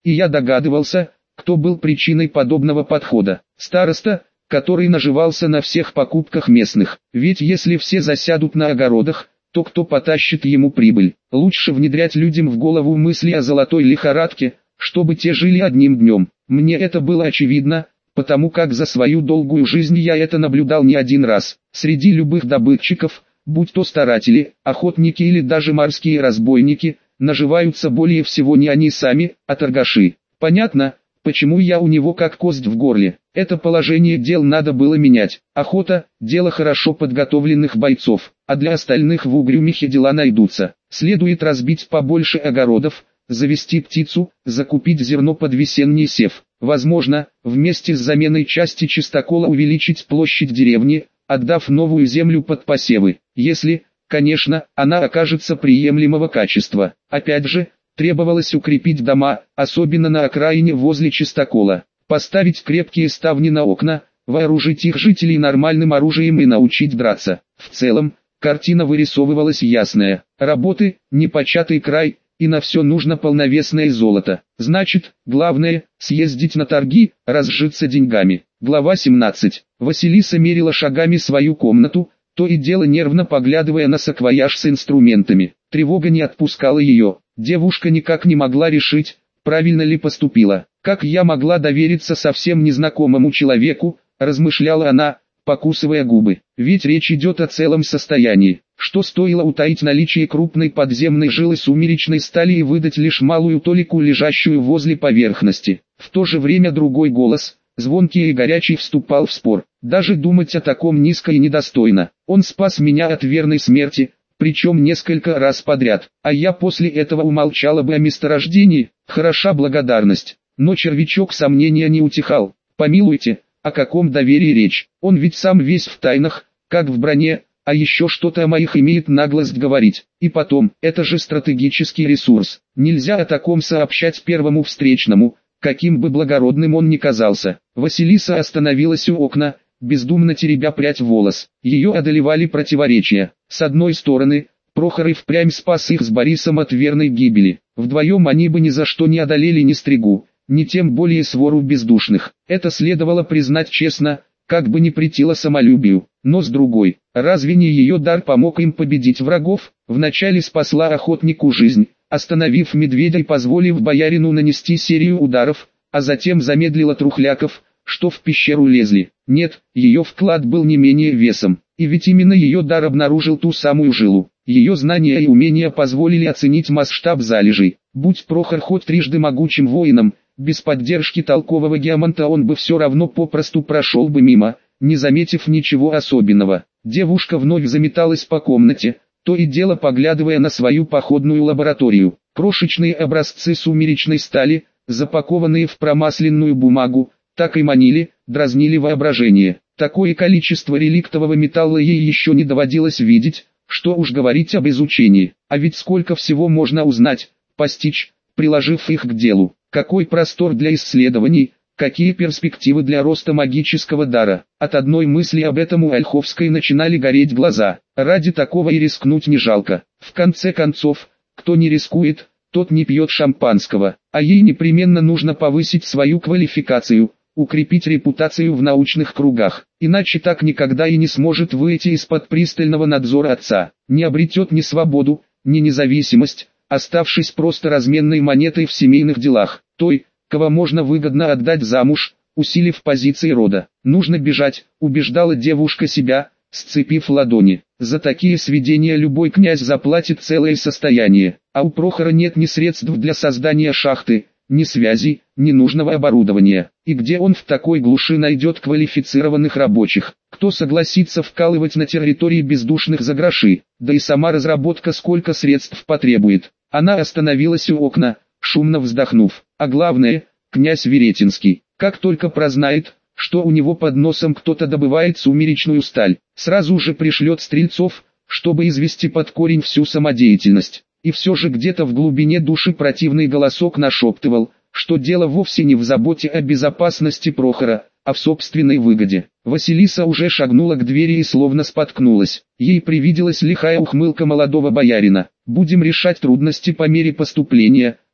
и я догадывался, кто был причиной подобного подхода. Староста, который наживался на всех покупках местных. Ведь если все засядут на огородах, то кто потащит ему прибыль? Лучше внедрять людям в голову мысли о золотой лихорадке, чтобы те жили одним днем. Мне это было очевидно, потому как за свою долгую жизнь я это наблюдал не один раз. Среди любых добытчиков, будь то старатели, охотники или даже морские разбойники, наживаются более всего не они сами, а торгаши. Понятно, почему я у него как кость в горле. Это положение дел надо было менять. Охота – дело хорошо подготовленных бойцов, а для остальных в Угрюмихе дела найдутся. Следует разбить побольше огородов, завести птицу, закупить зерно под весенний сев. Возможно, вместе с заменой части чистокола увеличить площадь деревни, отдав новую землю под посевы. Если, конечно, она окажется приемлемого качества. Опять же, требовалось укрепить дома, особенно на окраине возле чистокола. Поставить крепкие ставни на окна, вооружить их жителей нормальным оружием и научить драться. В целом, картина вырисовывалась ясная. Работы, непочатый край, и на все нужно полновесное золото. Значит, главное, съездить на торги, разжиться деньгами. Глава 17. Василиса мерила шагами свою комнату, то и дело нервно поглядывая на саквояж с инструментами. Тревога не отпускала ее. Девушка никак не могла решить, правильно ли поступила. Как я могла довериться совсем незнакомому человеку, размышляла она, покусывая губы. Ведь речь идет о целом состоянии. Что стоило утаить наличие крупной подземной жилы сумеречной стали и выдать лишь малую толику, лежащую возле поверхности. В то же время другой голос, звонкий и горячий, вступал в спор. Даже думать о таком низко и недостойно. Он спас меня от верной смерти, причем несколько раз подряд, а я после этого умолчала бы о месторождении. Хороша благодарность. Но червячок сомнения не утихал. Помилуйте, о каком доверии речь? Он ведь сам весь в тайнах, как в броне, а еще что-то о моих имеет наглость говорить. И потом, это же стратегический ресурс. Нельзя о таком сообщать первому встречному, каким бы благородным он ни казался. Василиса остановилась у окна, бездумно теребя прядь волос. Ее одолевали противоречия. С одной стороны, Прохор и впрямь спас их с Борисом от верной гибели. Вдвоем они бы ни за что не одолели ни Стригу, ни тем более свору бездушных. Это следовало признать честно, как бы ни претило самолюбию. Но с другой, разве не ее дар помог им победить врагов? Вначале спасла охотнику жизнь, остановив медведя и позволив боярину нанести серию ударов, а затем замедлила трухляков, что в пещеру лезли. Нет, ее вклад был не менее весом, и ведь именно ее дар обнаружил ту самую жилу. Ее знания и умения позволили оценить масштаб залежей. Будь Прохор хоть трижды могучим воином, без поддержки толкового геоманта он бы все равно попросту прошел бы мимо, не заметив ничего особенного. Девушка вновь заметалась по комнате, то и дело поглядывая на свою походную лабораторию. Крошечные образцы сумеречной стали, запакованные в промасленную бумагу, так и манили, дразнили воображение. Такое количество реликтового металла ей еще не доводилось видеть, что уж говорить об изучении. А ведь сколько всего можно узнать, постичь, приложив их к делу. Какой простор для исследований, какие перспективы для роста магического дара. От одной мысли об этом у Ольховской начинали гореть глаза. Ради такого и рискнуть не жалко. В конце концов, кто не рискует, тот не пьет шампанского. А ей непременно нужно повысить свою квалификацию, укрепить репутацию в научных кругах. Иначе так никогда и не сможет выйти из-под пристального надзора отца. Не обретет ни свободу, ни независимость, оставшись просто разменной монетой в семейных делах. Той, кого можно выгодно отдать замуж, усилив позиции рода. Нужно бежать, убеждала девушка себя, сцепив ладони. За такие сведения любой князь заплатит целое состояние. А у Прохора нет ни средств для создания шахты, ни связей, ни нужного оборудования. И где он в такой глуши найдет квалифицированных рабочих? Кто согласится вкалывать на территории бездушных за гроши? Да и сама разработка сколько средств потребует. Она остановилась у окна, шумно вздохнув. А главное, князь Веретенский, как только прознает, что у него под носом кто-то добывает сумеречную сталь, сразу же пришлет стрельцов, чтобы извести под корень всю самодеятельность. И все же где-то в глубине души противный голосок нашептывал, что дело вовсе не в заботе о безопасности Прохора, а в собственной выгоде. Василиса уже шагнула к двери и словно споткнулась. Ей привиделась лихая ухмылка молодого боярина. «Будем решать трудности по мере поступления»,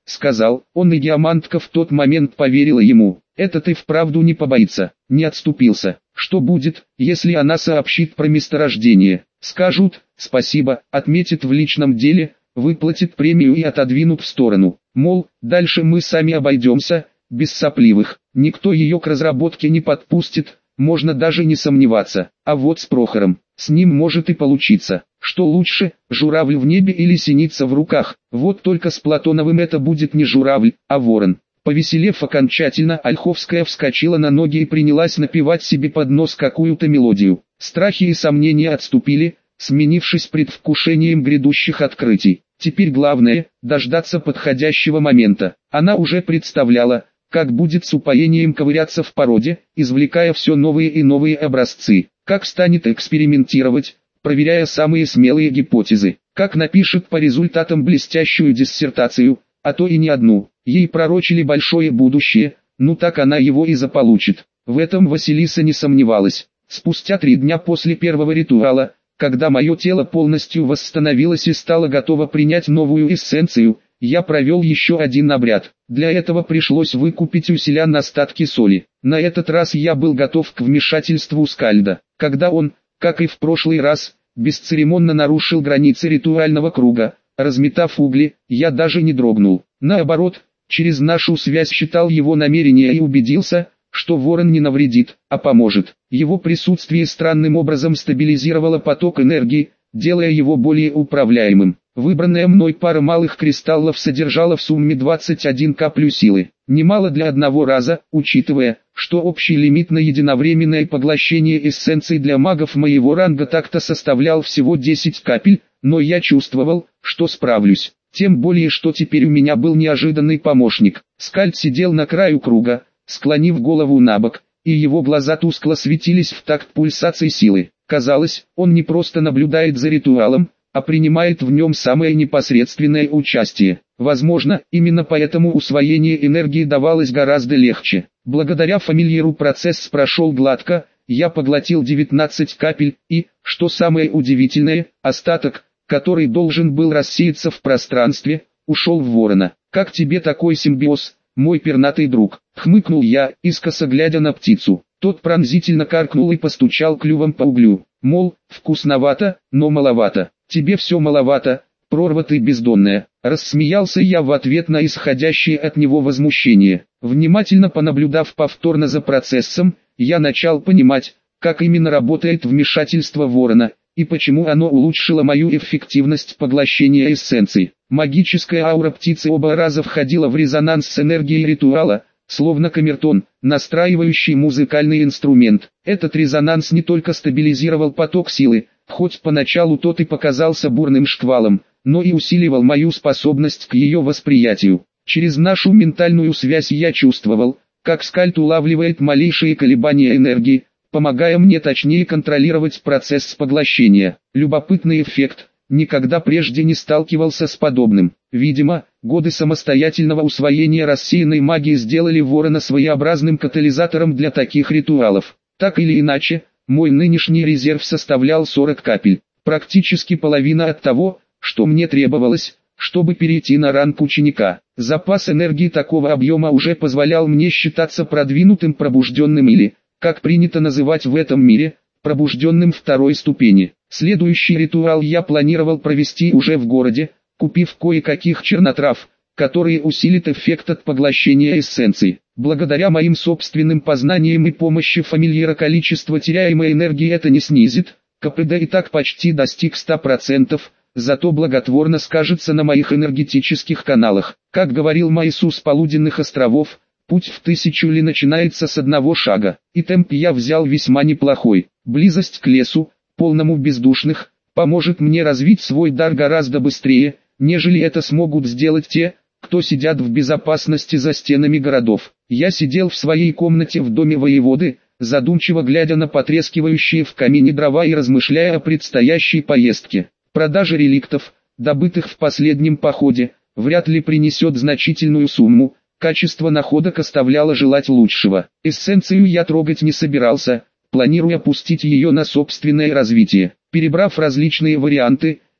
сказал он, и Диамантка в тот момент поверила ему. Этот и вправду не побоится, не отступился. Что будет, если она сообщит про месторождение? Скажут «спасибо», отметит в личном деле, выплатит премию и отодвинут в сторону. Мол, дальше мы сами обойдемся, без сопливых. Никто ее к разработке не подпустит, можно даже не сомневаться. А вот с Прохором, с ним может и получиться. Что лучше, журавль в небе или синица в руках? Вот только с Платоновым это будет не журавль, а ворон. Повеселев окончательно, Ольховская вскочила на ноги и принялась напевать себе под нос какую-то мелодию. Страхи и сомнения отступили, сменившись предвкушением грядущих открытий. Теперь главное – дождаться подходящего момента. Она уже представляла, как будет с упоением ковыряться в породе, извлекая все новые и новые образцы, как станет экспериментировать, проверяя самые смелые гипотезы, как напишет по результатам блестящую диссертацию, а то и не одну. Ей пророчили большое будущее, ну так она его и заполучит. В этом Василиса не сомневалась. Спустя 3 дня после первого ритуала, когда мое тело полностью восстановилось и стало готово принять новую эссенцию, я провел еще один обряд. Для этого пришлось выкупить у селян остатки соли. На этот раз я был готов к вмешательству Скальда. Когда он, как и в прошлый раз, бесцеремонно нарушил границы ритуального круга, разметав угли, я даже не дрогнул. Наоборот, через нашу связь считал его намерения и убедился, что ворон не навредит, а поможет. Его присутствие странным образом стабилизировало поток энергии, делая его более управляемым. Выбранная мной пара малых кристаллов содержала в сумме 21 каплю силы. Немало для одного раза, учитывая, что общий лимит на единовременное поглощение эссенций для магов моего ранга так-то составлял всего 10 капель, но я чувствовал, что справлюсь. Тем более, что теперь у меня был неожиданный помощник. Скальд сидел на краю круга, склонив голову набок, и его глаза тускло светились в такт пульсации силы. Казалось, он не просто наблюдает за ритуалом, а принимает в нем самое непосредственное участие. Возможно, именно поэтому усвоение энергии давалось гораздо легче. Благодаря фамильяру процесс прошел гладко, я поглотил 19 капель и, что самое удивительное, остаток, который должен был рассеяться в пространстве, ушел в ворона. «Как тебе такой симбиоз, мой пернатый друг?» — хмыкнул я, искоса глядя на птицу. Тот пронзительно каркнул и постучал клювом по углю. Мол, вкусновато, но маловато. «Тебе все маловато, прорва ты бездонная», — рассмеялся я в ответ на исходящее от него возмущение. Внимательно понаблюдав повторно за процессом, я начал понимать, как именно работает вмешательство ворона, и почему оно улучшило мою эффективность поглощения эссенций. Магическая аура птицы оба раза входила в резонанс с энергией ритуала, словно камертон, настраивающий музыкальный инструмент. Этот резонанс не только стабилизировал поток силы, хоть поначалу тот и показался бурным шквалом, но и усиливал мою способность к ее восприятию. Через нашу ментальную связь я чувствовал, как Скальд улавливает малейшие колебания энергии, помогая мне точнее контролировать процесс поглощения. Любопытный эффект, никогда прежде не сталкивался с подобным. Видимо, годы самостоятельного усвоения рассеянной магии сделали ворона своеобразным катализатором для таких ритуалов. Так или иначе, мой нынешний резерв составлял 40 капель, практически половина от того, что мне требовалось, чтобы перейти на ранг ученика. Запас энергии такого объема уже позволял мне считаться продвинутым пробужденным или, как принято называть в этом мире, пробужденным второй ступени. Следующий ритуал я планировал провести уже в городе, купив кое-каких чернотрав, которые усилят эффект от поглощения эссенций. Благодаря моим собственным познаниям и помощи фамильяра количество теряемой энергии это не снизит, КПД и так почти достиг 100%, зато благотворно скажется на моих энергетических каналах. Как говорил Моисей с полуденных островов, путь в 1000 ли начинается с одного шага, и темп я взял весьма неплохой. Близость к лесу, полному бездушных, поможет мне развить свой дар гораздо быстрее, нежели это смогут сделать те, кто сидят в безопасности за стенами городов. Я сидел в своей комнате в доме воеводы, задумчиво глядя на потрескивающие в камине дрова и размышляя о предстоящей поездке. Продажа реликтов, добытых в последнем походе, вряд ли принесет значительную сумму, качество находок оставляло желать лучшего. Эссенцию я трогать не собирался, планируя пустить ее на собственное развитие. Перебрав различные варианты,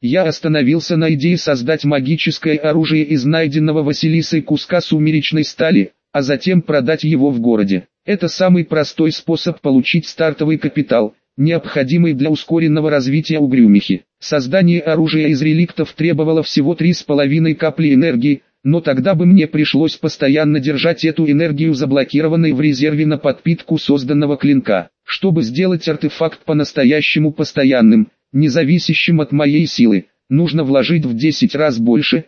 я остановился на идее создать магическое оружие из найденного Василисой куска сумеречной стали, а затем продать его в городе. Это самый простой способ получить стартовый капитал, необходимый для ускоренного развития угрюмихи. Создание оружия из реликтов требовало всего 3,5 капли энергии, но тогда бы мне пришлось постоянно держать эту энергию заблокированной в резерве на подпитку созданного клинка. Чтобы сделать артефакт по-настоящему постоянным, независящим от моей силы, нужно вложить в 10 раз больше,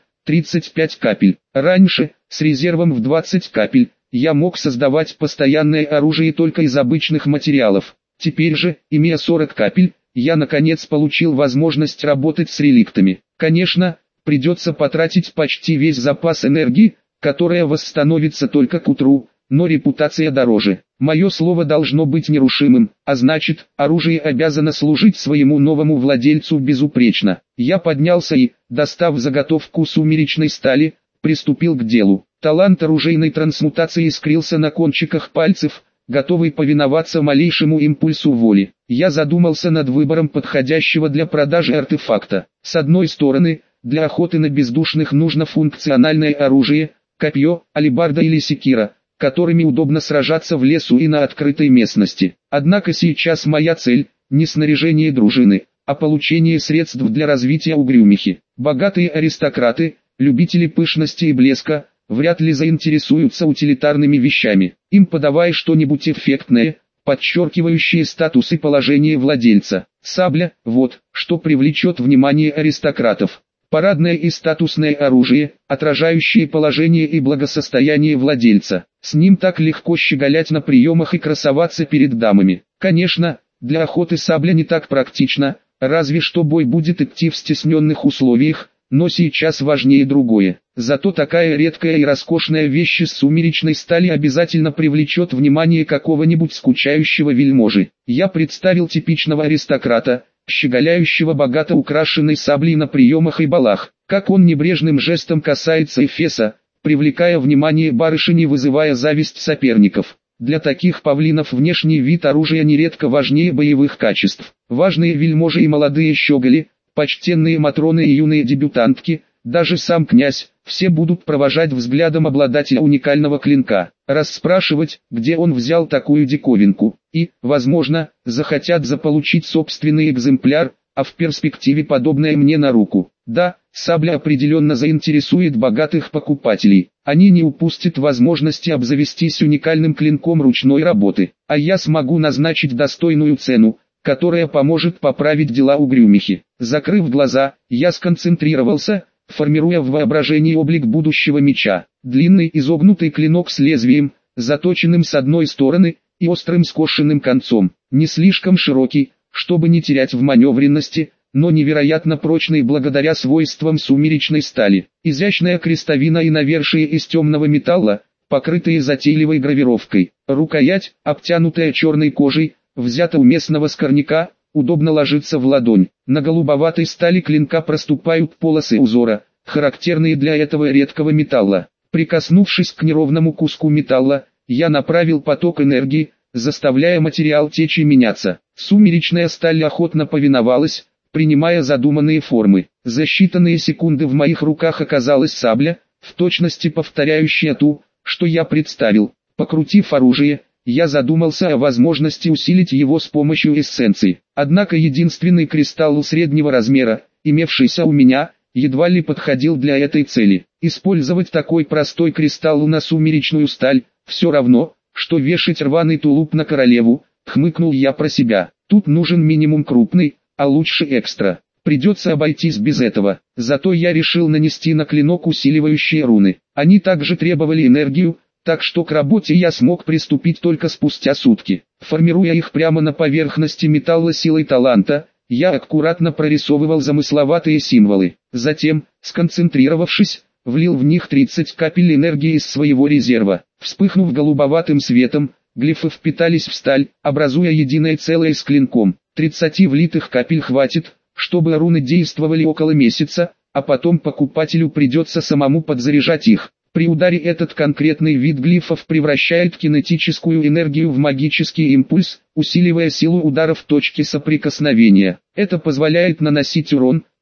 35 капель. Раньше, с резервом в 20 капель, я мог создавать постоянное оружие только из обычных материалов. Теперь же, имея 40 капель, я наконец получил возможность работать с реликтами. Конечно, придется потратить почти весь запас энергии, которая восстановится только к утру, но репутация дороже. Мое слово должно быть нерушимым, а значит, оружие обязано служить своему новому владельцу безупречно. Я поднялся и, достав заготовку сумеречной стали, приступил к делу. Талант оружейной трансмутации искрился на кончиках пальцев, готовый повиноваться малейшему импульсу воли. Я задумался над выбором подходящего для продажи артефакта. С одной стороны, для охоты на бездушных нужно функциональное оружие, копье, алебарда или секира, которыми удобно сражаться в лесу и на открытой местности. Однако сейчас моя цель – не снаряжение дружины, а получение средств для развития угрюмихи. Богатые аристократы, любители пышности и блеска, вряд ли заинтересуются утилитарными вещами. Им подавай что-нибудь эффектное, подчеркивающее статус и положение владельца. Сабля – вот, что привлечет внимание аристократов. Парадное и статусное оружие, отражающее положение и благосостояние владельца. С ним так легко щеголять на приемах и красоваться перед дамами. Конечно, для охоты сабля не так практична, разве что бой будет идти в стесненных условиях, но сейчас важнее другое. Зато такая редкая и роскошная вещь из сумеречной стали обязательно привлечет внимание какого-нибудь скучающего вельможи. Я представил типичного аристократа, щеголяющего богато украшенной саблей на приемах и балах, как он небрежным жестом касается эфеса, привлекая внимание барышень и вызывая зависть соперников. Для таких павлинов внешний вид оружия нередко важнее боевых качеств. Важные вельможи и молодые щеголи, почтенные матроны и юные дебютантки, даже сам князь, все будут провожать взглядом обладателя уникального клинка, расспрашивать, где он взял такую диковинку, и, возможно, захотят заполучить собственный экземпляр, а в перспективе подобное мне на руку. Да, сабля определенно заинтересует богатых покупателей, они не упустят возможности обзавестись уникальным клинком ручной работы, а я смогу назначить достойную цену, которая поможет поправить дела угрюмихи. Закрыв глаза, я сконцентрировался, формируя в воображении облик будущего меча. Длинный изогнутый клинок с лезвием, заточенным с одной стороны, и острым скошенным концом. Не слишком широкий, чтобы не терять в маневренности, но невероятно прочный благодаря свойствам сумеречной стали. Изящная крестовина и навершие из темного металла, покрытые затейливой гравировкой. Рукоять, обтянутая черной кожей, взята у местного скорняка, удобно ложится в ладонь. На голубоватой стали клинка проступают полосы узора, характерные для этого редкого металла. Прикоснувшись к неровному куску металла, я направил поток энергии, заставляя материал течь и меняться. Сумеречная сталь охотно повиновалась, принимая задуманные формы. За считанные секунды в моих руках оказалась сабля, в точности повторяющая ту, что я представил. Покрутив оружие, я задумался о возможности усилить его с помощью эссенций. Однако единственный кристалл среднего размера, имевшийся у меня, едва ли подходил для этой цели. Использовать такой простой кристалл на сумеречную сталь, все равно, что вешать рваный тулуп на королеву, хмыкнул я про себя. Тут нужен минимум крупный, а лучше экстра. Придется обойтись без этого. Зато я решил нанести на клинок усиливающие руны. Они также требовали энергию, так что к работе я смог приступить только спустя сутки. Формируя их прямо на поверхности металла силой таланта, я аккуратно прорисовывал замысловатые символы. Затем, сконцентрировавшись, влил в них 30 капель энергии из своего резерва. Вспыхнув голубоватым светом, глифы впитались в сталь, образуя единое целое с клинком. 30 влитых капель хватит, чтобы руны действовали около месяца, а потом покупателю придется самому подзаряжать их. При ударе этот конкретный вид глифов превращает кинетическую энергию в магический импульс, усиливая силу удара в точке соприкосновения. Это позволяет наносить урон,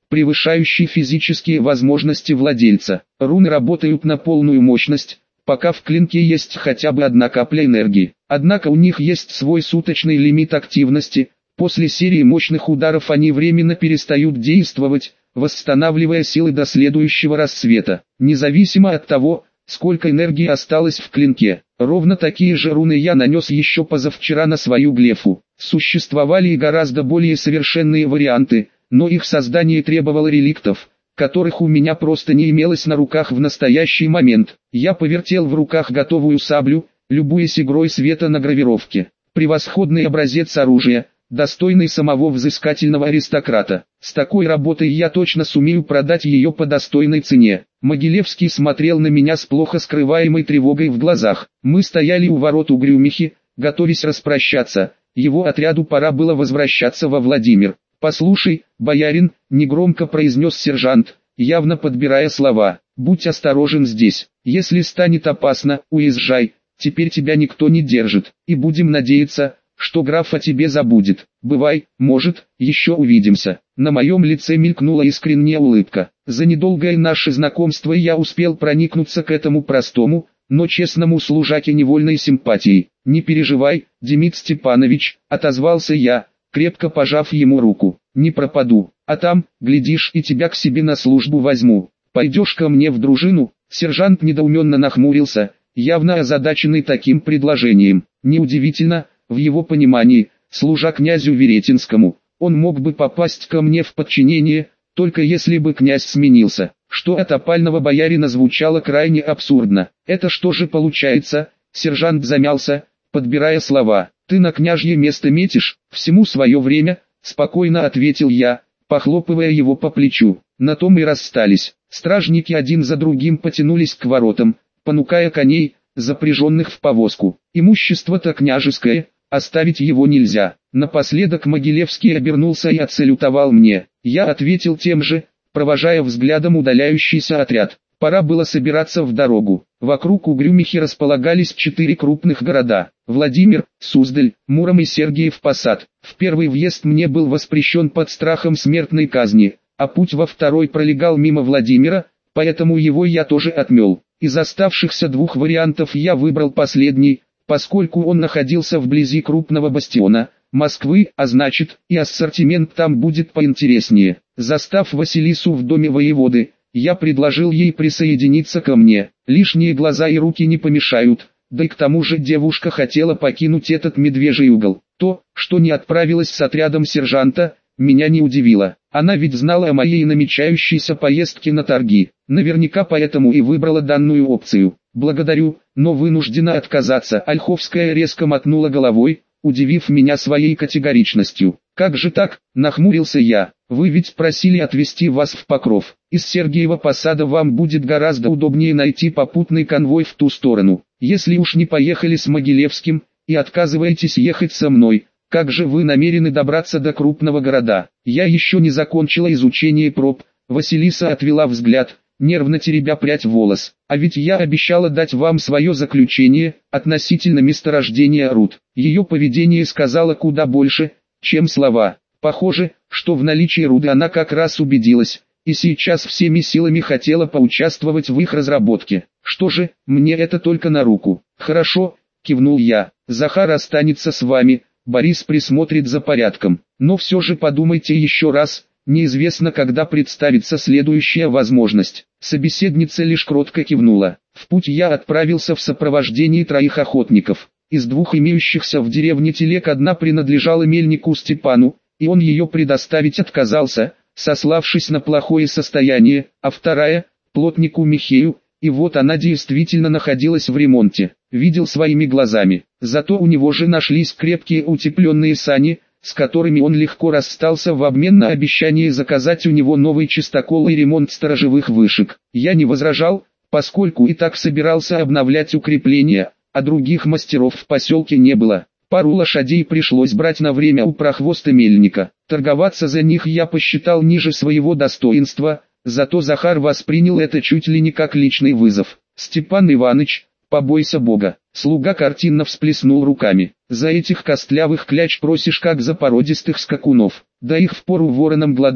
превышающий физические возможности владельца. Руны работают на полную мощность, пока в клинке есть хотя бы одна капля энергии. Однако у них есть свой суточный лимит активности, после серии мощных ударов они временно перестают действовать, восстанавливая силы до следующего рассвета. Независимо от того, сколько энергии осталось в клинке, ровно такие же руны я нанес еще позавчера на свою глефу. Существовали и гораздо более совершенные варианты, но их создание требовало реликтов, которых у меня просто не имелось на руках в настоящий момент. Я повертел в руках готовую саблю, любуясь игрой света на гравировке. Превосходный образец оружия, достойный самого взыскательного аристократа. С такой работой я точно сумею продать ее по достойной цене. Могилевский смотрел на меня с плохо скрываемой тревогой в глазах. Мы стояли у ворот Угрюмихи, готовясь распрощаться. Его отряду пора было возвращаться во Владимир. «Послушай, боярин», — негромко произнес сержант, явно подбирая слова, — «будь осторожен здесь. Если станет опасно, уезжай. Теперь тебя никто не держит. И будем надеяться, что граф о тебе забудет. Бывай, может, еще увидимся». На моем лице мелькнула искренняя улыбка. За недолгое наше знакомство я успел проникнуться к этому простому, но честному служаке невольной симпатией. «Не переживай, Демид Степанович», — отозвался я, крепко пожав ему руку. «Не пропаду, а там, глядишь, и тебя к себе на службу возьму. Пойдешь ко мне в дружину?» Сержант недоуменно нахмурился, явно озадаченный таким предложением. Неудивительно, в его понимании, служа князю Веретенскому, он мог бы попасть ко мне в подчинение, только если бы князь сменился, что от опального боярина звучало крайне абсурдно. «Это что же получается?» Сержант замялся, подбирая слова. «Ты на княжье место метишь?» «Всему свое время», — спокойно ответил я, похлопывая его по плечу. На том и расстались. Стражники один за другим потянулись к воротам, понукая коней, запряженных в повозку. «Имущество-то княжеское, оставить его нельзя». Напоследок Могилевский обернулся и отсалютовал мне. Я ответил тем же, провожая взглядом удаляющийся отряд. Пора было собираться в дорогу. Вокруг Угрюмихи располагались 4 крупных города: Владимир, Суздаль, Муром и Сергиев Посад. В первый въезд мне был воспрещен под страхом смертной казни, а путь во второй пролегал мимо Владимира, поэтому его я тоже отмел. Из оставшихся 2 вариантов я выбрал последний, поскольку он находился вблизи крупного бастиона Москвы, а значит, и ассортимент там будет поинтереснее. Застав Василису в доме воеводы, я предложил ей присоединиться ко мне. Лишние глаза и руки не помешают, да и к тому же девушка хотела покинуть этот медвежий угол. То, что не отправилась с отрядом сержанта, меня не удивило. Она ведь знала о моей намечающейся поездке на торги. Наверняка поэтому и выбрала данную опцию. «Благодарю, но вынуждена отказаться». Ольховская резко мотнула головой, удивив меня своей категоричностью. «Как же так?» – нахмурился я. «Вы ведь просили отвезти вас в Покров. Из Сергиева Посада вам будет гораздо удобнее найти попутный конвой в ту сторону. Если уж не поехали с Могилевским и отказываетесь ехать со мной, как же вы намерены добраться до крупного города?» «Я еще не закончила изучение проб». Василиса отвела взгляд, нервно теребя прядь волос. «А ведь я обещала дать вам свое заключение относительно месторождения руд». Ее поведение сказала куда больше, чем слова. Похоже, что в наличии руды она как раз убедилась, и сейчас всеми силами хотела поучаствовать в их разработке. «Что же, мне это только на руку». «Хорошо», — кивнул я. «Захар останется с вами, Борис присмотрит за порядком. Но все же подумайте еще раз, неизвестно, когда представится следующая возможность». Собеседница лишь кротко кивнула. В путь я отправился в сопровождении 3 охотников. Из 2 имеющихся в деревне телег одна принадлежала мельнику Степану, и он ее предоставить отказался, сославшись на плохое состояние, а вторая – плотнику Михею, и вот она действительно находилась в ремонте. Видел своими глазами. Зато у него же нашлись крепкие утепленные сани, с которыми он легко расстался в обмен на обещание заказать у него новый чистокол и ремонт сторожевых вышек. Я не возражал, поскольку и так собирался обновлять укрепления, а других мастеров в поселке не было. Пару лошадей пришлось брать на время у прохвоста мельника. Торговаться за них я посчитал ниже своего достоинства, зато Захар воспринял это чуть ли не как личный вызов. «Степан Иваныч, побойся Бога». Слуга картинно всплеснул руками. «За этих костлявых кляч просишь как за породистых скакунов. Да их впору воронам глодать,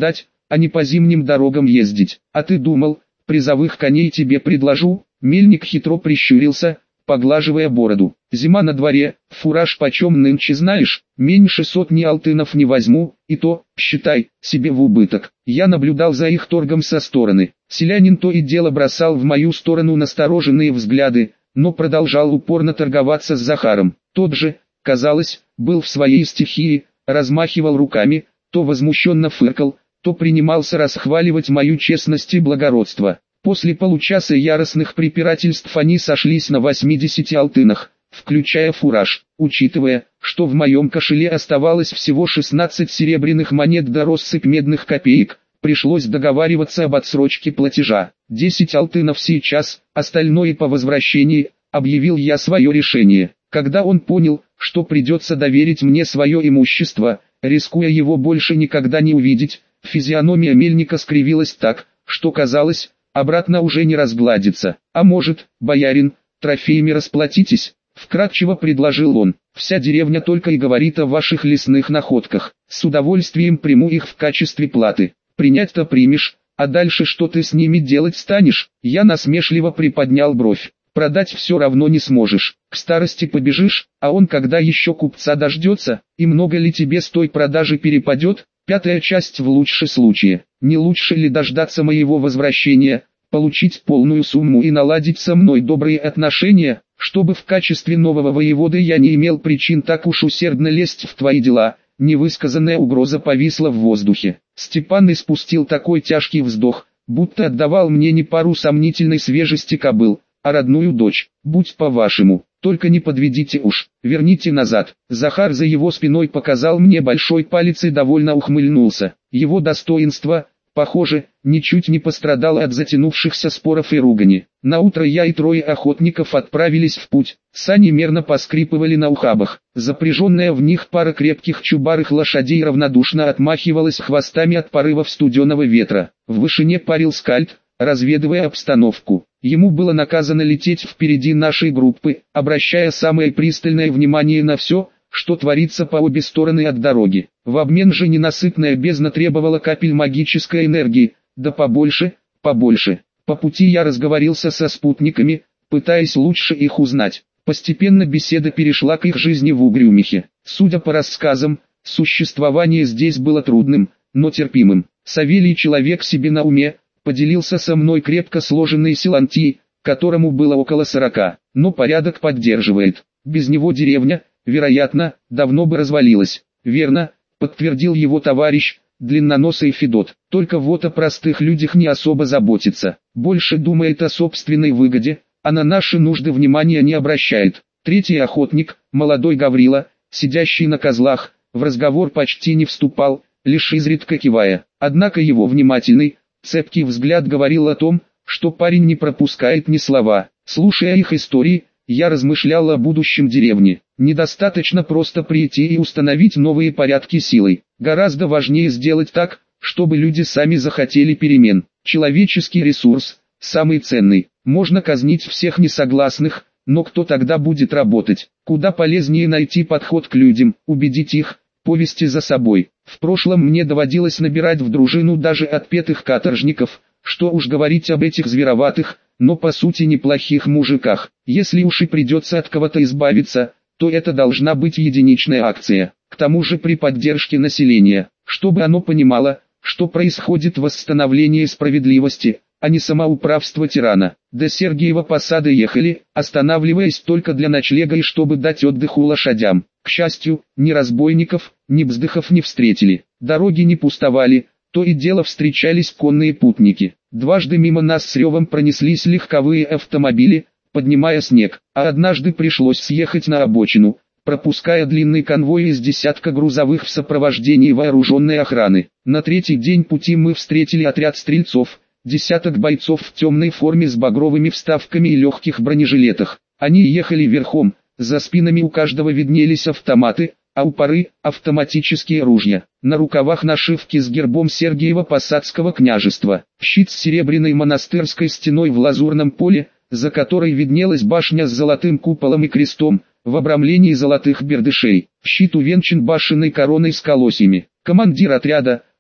а не по зимним дорогам ездить. А ты думал, призовых коней тебе предложу? Мельник хитро прищурился, поглаживая бороду. Зима на дворе, фураж почем нынче знаешь? Меньше сотни алтынов не возьму, и то, считай, себе в убыток. Я наблюдал за их торгом со стороны. Селянин то и дело бросал в мою сторону настороженные взгляды, но продолжал упорно торговаться с Захаром. Тот же, казалось, был в своей стихии, размахивал руками, то возмущенно фыркал, то принимался расхваливать мою честность и благородство. После получаса яростных препирательств они сошлись на 80 алтынах, включая фураж. Учитывая, что в моем кошеле оставалось всего 16 серебряных монет да россыпь медных копеек, пришлось договариваться об отсрочке платежа. 10 алтынов сейчас, остальное по возвращении, объявил я свое решение. Когда он понял, что придется доверить мне свое имущество, рискуя его больше никогда не увидеть, физиономия мельника скривилась так, что казалось, обратно уже не разгладится. А может, боярин, трофеями расплатитесь? Вкратчиво предложил он. Вся деревня только и говорит о ваших лесных находках. С удовольствием приму их в качестве платы. Принять-то примешь, а дальше что ты с ними делать станешь? Я насмешливо приподнял бровь. Продать все равно не сможешь. К старости побежишь, а он когда еще купца дождется, и много ли тебе с той продажи перепадет? Пятая часть в лучшем случае. Не лучше ли дождаться моего возвращения, получить полную сумму и наладить со мной добрые отношения, чтобы в качестве нового воеводы я не имел причин так уж усердно лезть в твои дела? Невысказанная угроза повисла в воздухе. Степан испустил такой тяжкий вздох, будто отдавал мне не пару сомнительной свежести кобыл, а родную дочь. Будь по-вашему, только не подведите уж, верните назад. Захар за его спиной показал мне большой палец и довольно ухмыльнулся. Его достоинство, похоже, ничуть не пострадало от затянувшихся споров и ругани. Наутро я и трое охотников отправились в путь. Сани мерно поскрипывали на ухабах. Запряженная в них пара крепких чубарых лошадей равнодушно отмахивалась хвостами от порывов студеного ветра. В вышине парил скальд, разведывая обстановку. Ему было наказано лететь впереди нашей группы, обращая самое пристальное внимание на все, что творится по обе стороны от дороги. В обмен же ненасытная бездна требовала капель магической энергии, да побольше, побольше. По пути я разговорился со спутниками, пытаясь лучше их узнать. Постепенно беседа перешла к их жизни в Угрюмихе. Судя по рассказам, существование здесь было трудным, но терпимым. Савелий, человек себе на уме, поделился со мной крепко сложенной Силантией, которому было около 40, но порядок поддерживает. Без него деревня, вероятно, давно бы развалилась. Верно, подтвердил его товарищ, длинноносый Федот. Только вот о простых людях не особо заботится. Больше думает о собственной выгоде, а на наши нужды внимания не обращает. Третий охотник, молодой Гаврила, сидящий на козлах, в разговор почти не вступал, лишь изредка кивая. Однако его внимательный, цепкий взгляд говорил о том, что парень не пропускает ни слова. Слушая их истории, я размышлял о будущем деревни. Недостаточно просто прийти и установить новые порядки силой. Гораздо важнее сделать так, чтобы люди сами захотели перемен. Человеческий ресурс – самый ценный. Можно казнить всех несогласных, но кто тогда будет работать? Куда полезнее найти подход к людям, убедить их, повести за собой. В прошлом мне доводилось набирать в дружину даже отпетых каторжников, что уж говорить об этих звероватых, но по сути неплохих мужиках. Если уж и придется от кого-то избавиться, то это должна быть единичная акция. К тому же при поддержке населения, чтобы оно понимало, что происходит восстановление справедливости, а не самоуправство тирана. До Сергиева Посада ехали, останавливаясь только для ночлега и чтобы дать отдыху лошадям. К счастью, ни разбойников, ни бздыхов не встретили. Дороги не пустовали, то и дело встречались конные путники. Дважды мимо нас с ревом пронеслись легковые автомобили, поднимая снег, а однажды пришлось съехать на обочину, пропуская длинный конвой из десятка грузовых в сопровождении вооруженной охраны. На третий день пути мы встретили отряд стрельцов, десяток бойцов в темной форме с багровыми вставками и легких бронежилетах. Они ехали верхом, за спинами у каждого виднелись автоматы, а у пары – автоматические ружья. На рукавах нашивки с гербом Сергиево-Посадского княжества. Щит с серебряной монастырской стеной в лазурном поле, за которой виднелась башня с золотым куполом и крестом, в обрамлении золотых бердышей. Щит увенчан башенной короной с колосьями. Командир отряда,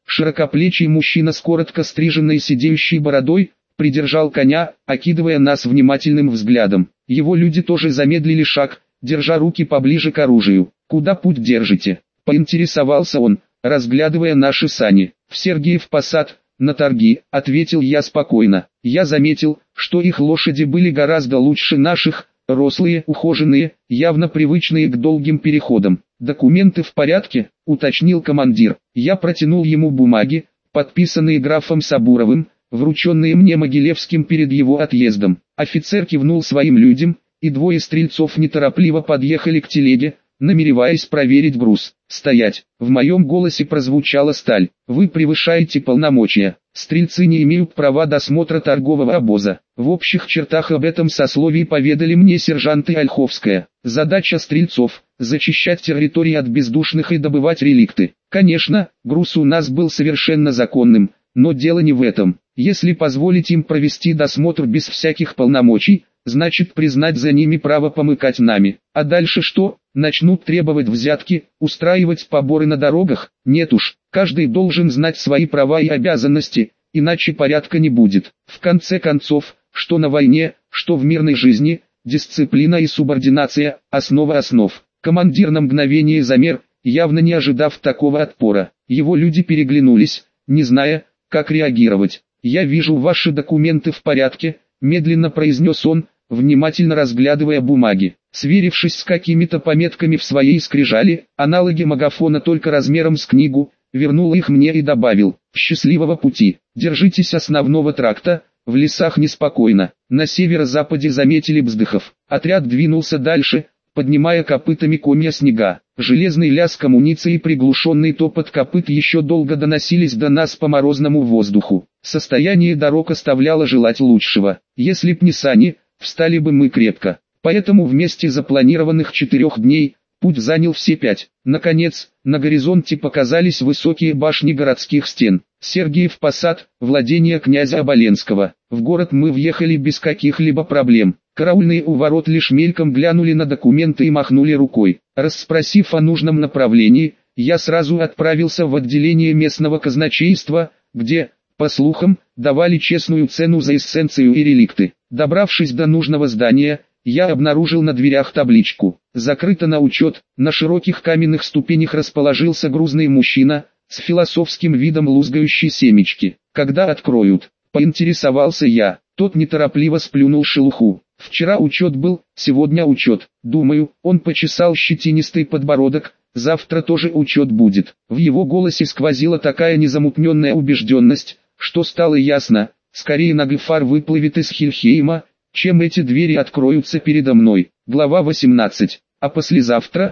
Широкоплечий мужчина с коротко стриженной сидеющей бородой придержал коня, окидывая нас внимательным взглядом. Его люди тоже замедлили шаг, держа руки поближе к оружию. «Куда путь держите?» — поинтересовался он, разглядывая наши сани. «В Сергиев Посад, на торги», — ответил я спокойно. Я заметил, что их лошади были гораздо лучше наших, рослые, ухоженные, явно привычные к долгим переходам. «Документы в порядке?» — уточнил командир. Я протянул ему бумаги, подписанные графом Сабуровым, врученные мне Могилевским перед его отъездом. Офицер кивнул своим людям, и двое стрельцов неторопливо подъехали к телеге, намереваясь проверить груз. «Стоять!» — в моем голосе прозвучала сталь. «Вы превышаете полномочия. Стрельцы не имеют права досмотра торгового обоза». В общих чертах об этом сословии поведали мне сержант и Ольховская. Задача стрельцов — зачищать территории от бездушных и добывать реликты. Конечно, груз у нас был совершенно законным, но дело не в этом. Если позволить им провести досмотр без всяких полномочий, значит признать за ними право помыкать нами. А дальше что? Начнут требовать взятки, устраивать поборы на дорогах? Нет уж, каждый должен знать свои права и обязанности, иначе порядка не будет. В конце концов, что на войне, что в мирной жизни, дисциплина и субординация – основа основ. Командир на мгновение замер, явно не ожидав такого отпора. Его люди переглянулись, не зная, как реагировать. «Я вижу, ваши документы в порядке», – медленно произнес он, внимательно разглядывая бумаги. Сверившись с какими-то пометками в своей скрижали, аналоги магафона только размером с книгу, вернул их мне и добавил: «Счастливого пути, держитесь основного тракта, в лесах неспокойно». На северо-западе заметили Бздыхов. Отряд двинулся дальше, поднимая копытами комья снега. Железный лязг амуниции и приглушенный топот копыт еще долго доносились до нас по морозному воздуху. Состояние дорог оставляло желать лучшего. Если б не сани, встали бы мы крепко. Поэтому вместе запланированных 4 дней, путь занял все 5. Наконец, на горизонте показались высокие башни городских стен. Сергиев Посад, владение князя Оболенского. В город мы въехали без каких-либо проблем. Караульные у ворот лишь мельком глянули на документы и махнули рукой. Расспросив о нужном направлении, я сразу отправился в отделение местного казначейства, где, по слухам, давали честную цену за эссенцию и реликты. Добравшись до нужного здания, я обнаружил на дверях табличку «Закрыто на учет». На широких каменных ступенях расположился грузный мужчина, с философским видом лузгающий семечки. «Когда откроют?» — поинтересовался я. Тот неторопливо сплюнул шелуху. «Вчера учет был, сегодня учет. Думаю», — он почесал щетинистый подбородок, «завтра тоже учет будет». В его голосе сквозила такая незамутненная убежденность, что стало ясно, скорее Нагльфар выплывет из Хильхейма, чем эти двери откроются передо мной. Глава 18. А послезавтра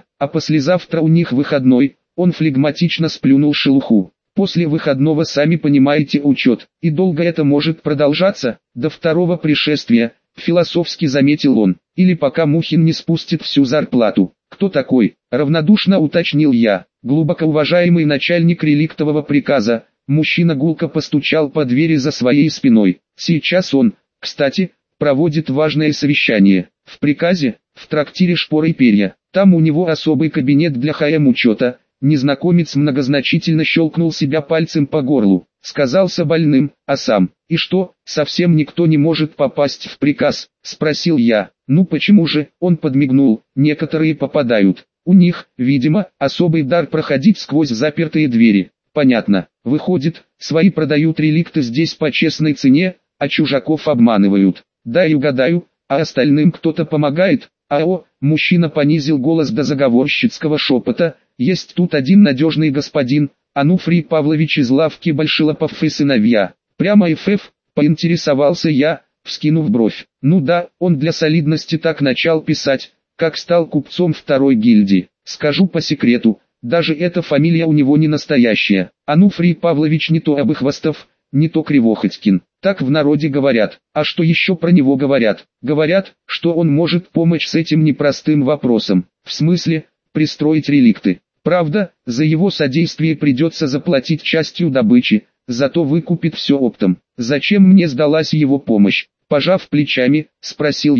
у них выходной. Он флегматично сплюнул шелуху. После выходного, сами понимаете, учет. И долго это может продолжаться? До второго пришествия, философски заметил он. Или пока Мухин не спустит всю зарплату. «Кто такой?» — равнодушно уточнил я. «Глубоко уважаемый начальник реликтового приказа». Мужчина гулко постучал по двери за своей спиной. «Сейчас он, кстати, проводит важное совещание. В приказе, в трактире «Шпоры и перья». Там у него особый кабинет для ХМ-учета». Незнакомец многозначительно щелкнул себя пальцем по горлу. Сказался больным, а сам: «И что, совсем никто не может попасть в приказ?» — спросил я. «Ну почему же?» — он подмигнул. «Некоторые попадают. У них, видимо, особый дар проходить сквозь запертые двери». «Понятно. Выходит, свои продают реликты здесь по честной цене, а чужаков обманывают. Дай угадаю, а остальным кто-то помогает?» «Ао!» — мужчина понизил голос до заговорщицкого шепота. «Есть тут один надежный господин, Ануфрий Павлович из лавки Большилопов и сыновья». «Прямо ФФ?» — поинтересовался я, вскинув бровь. «Ну да, он для солидности так начал писать, как стал купцом второй гильдии. Скажу по секрету, даже эта фамилия у него не настоящая. Ануфрий Павлович не то Обыхвостов, не то Кривохотькин. Так в народе говорят. А что еще про него говорят? Говорят, что он может помочь с этим непростым вопросом. В смысле, пристроить реликты. Правда, за его содействие придется заплатить частью добычи, зато выкупит все оптом. Зачем мне сдалась его помощь?» Пожав плечами, спросил я.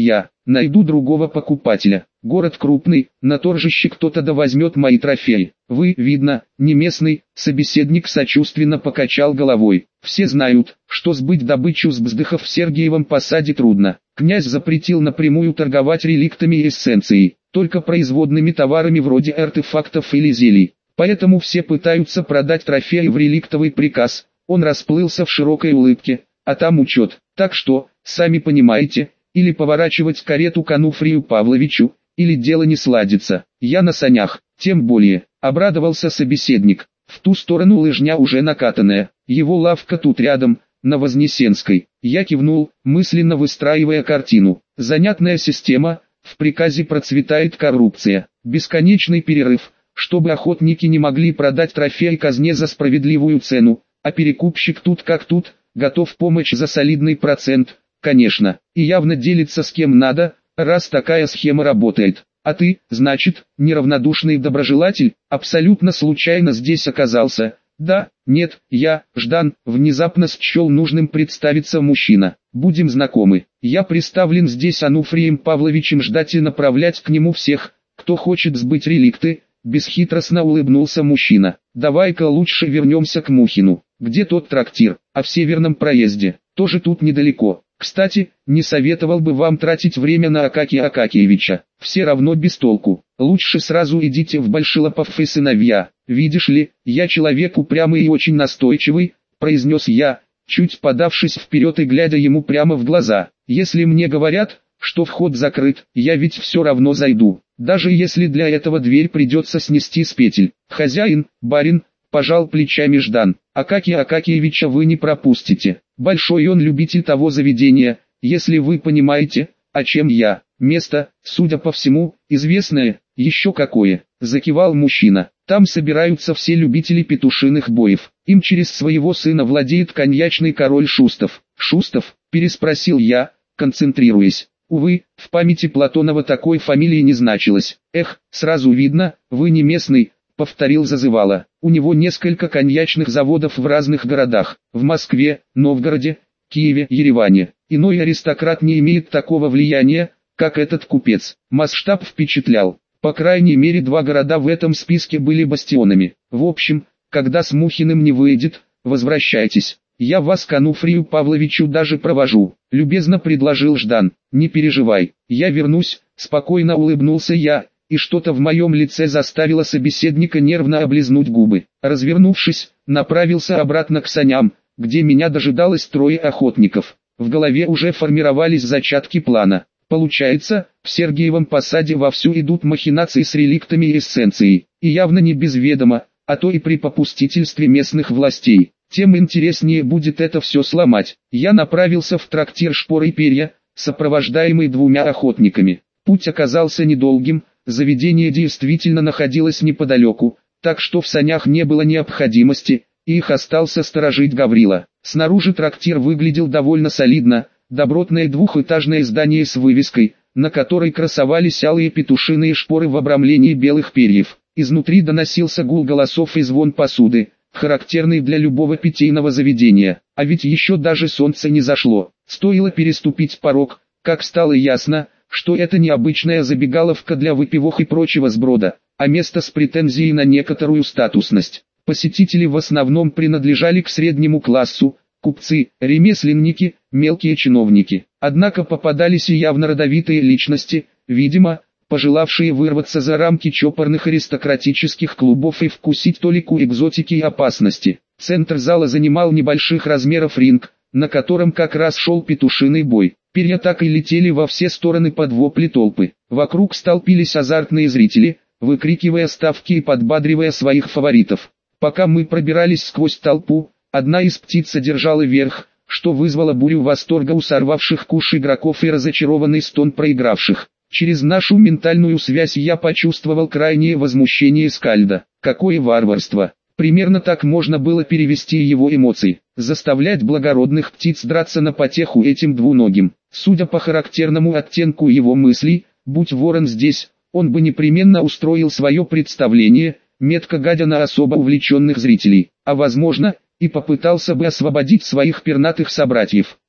найду другого покупателя. Город крупный, на торжище кто-то да возьмет мои трофеи. Вы, видно, не местный. Собеседник сочувственно покачал головой. Все знают, что сбыть добычу с бздыхов в Сергиевом Посаде трудно. Князь запретил напрямую торговать реликтами и эссенцией, только производными товарами вроде артефактов или зелий. Поэтому все пытаются продать трофеи в реликтовый приказ. Он расплылся в широкой улыбке, а там учет. Так что, сами понимаете, или поворачивать карету к Ануфрию Павловичу, или дело не сладится. Я на санях, тем более, обрадовался собеседник. В ту сторону лыжня уже накатанная, его лавка тут рядом, на Вознесенской. Я кивнул, мысленно выстраивая картину. Занятная система, в приказе процветает коррупция. Бесконечный перерыв, чтобы охотники не могли продать трофей казне за справедливую цену, а перекупщик тут как тут, готов помочь за солидный процент, конечно, и явно делится с кем надо, раз такая схема работает. А ты, значит, неравнодушный доброжелатель, абсолютно случайно здесь оказался? Да, нет, я, Ждан, внезапно счел нужным представиться мужчина. Будем знакомы. Я представлен здесь Ануфрием Павловичем ждать и направлять к нему всех, кто хочет сбыть реликты. Бесхитростно улыбнулся мужчина. Давай-ка лучше вернемся к Мухину. Где тот трактир? А в Северном проезде? Тоже тут недалеко. Кстати, не советовал бы вам тратить время на Акакия Акакиевича. Все равно без толку. Лучше сразу идите в Большелопов и сыновья. Видишь ли, я человек упрямый и очень настойчивый, произнес я, чуть подавшись вперед и глядя ему прямо в глаза. Если мне говорят, что вход закрыт, я ведь все равно зайду. Даже если для этого дверь придется снести с петель. Хозяин, барин, пожал плечами Ждан. Акакия Акакиевича вы не пропустите. Большой он любитель того заведения, если вы понимаете, о чем я. Место, судя по всему, известное, еще какое. Закивал мужчина. Там собираются все любители петушиных боев. Им через своего сына владеет коньячный король Шустов. Шустов? Переспросил я, концентрируясь. Увы, в памяти Платонова такой фамилии не значилось. Эх, сразу видно, вы не местный, повторил зазывало. У него несколько коньячных заводов в разных городах. В Москве, Новгороде, Киеве, Ереване. Иной аристократ не имеет такого влияния, как этот купец. Масштаб впечатлял. По крайней мере 2 города в этом списке были бастионами. В общем, когда с Мухиным не выйдет, возвращайтесь. Я вас к Ануфрию Павловичу даже провожу, любезно предложил Ждан. Не переживай, я вернусь, спокойно улыбнулся я, и что-то в моем лице заставило собеседника нервно облизнуть губы. Развернувшись, направился обратно к саням, где меня дожидалось 3 охотников. В голове уже формировались зачатки плана. Получается, в Сергиевом Посаде вовсю идут махинации с реликтами и эссенцией, и явно не без ведома, а то и при попустительстве местных властей. Тем интереснее будет это все сломать. Я направился в трактир «Шпоры и перья», сопровождаемый 2 охотниками. Путь оказался недолгим, заведение действительно находилось неподалеку, так что в санях не было необходимости, и их остался сторожить Гаврила. Снаружи трактир выглядел довольно солидно, добротное 2-этажное здание с вывеской, на которой красовались алые петушиные шпоры в обрамлении белых перьев. Изнутри доносился гул голосов и звон посуды, характерный для любого питейного заведения. А ведь еще даже солнце не зашло. Стоило переступить порог, как стало ясно, что это не обычная забегаловка для выпивок и прочего сброда, а место с претензией на некоторую статусность. Посетители в основном принадлежали к среднему классу, купцы, ремесленники, мелкие чиновники. Однако попадались и явно родовитые личности, видимо, пожелавшие вырваться за рамки чопорных аристократических клубов и вкусить толику экзотики и опасности. Центр зала занимал небольших размеров ринг, на котором как раз шел петушиный бой. Перья так и летели во все стороны под вопли толпы. Вокруг столпились азартные зрители, выкрикивая ставки и подбадривая своих фаворитов. Пока мы пробирались сквозь толпу, одна из птиц одержала верх, что вызвало бурю восторга у сорвавших куш игроков и разочарованный стон проигравших. Через нашу ментальную связь я почувствовал крайнее возмущение Скальда. Какое варварство! Примерно так можно было перевести его эмоции. Заставлять благородных птиц драться на потеху этим двуногим. Судя по характерному оттенку его мыслей, будь ворон здесь, он бы непременно устроил свое представление, метко гадя на особо увлеченных зрителей, а возможно, и попытался бы освободить своих пернатых собратьев.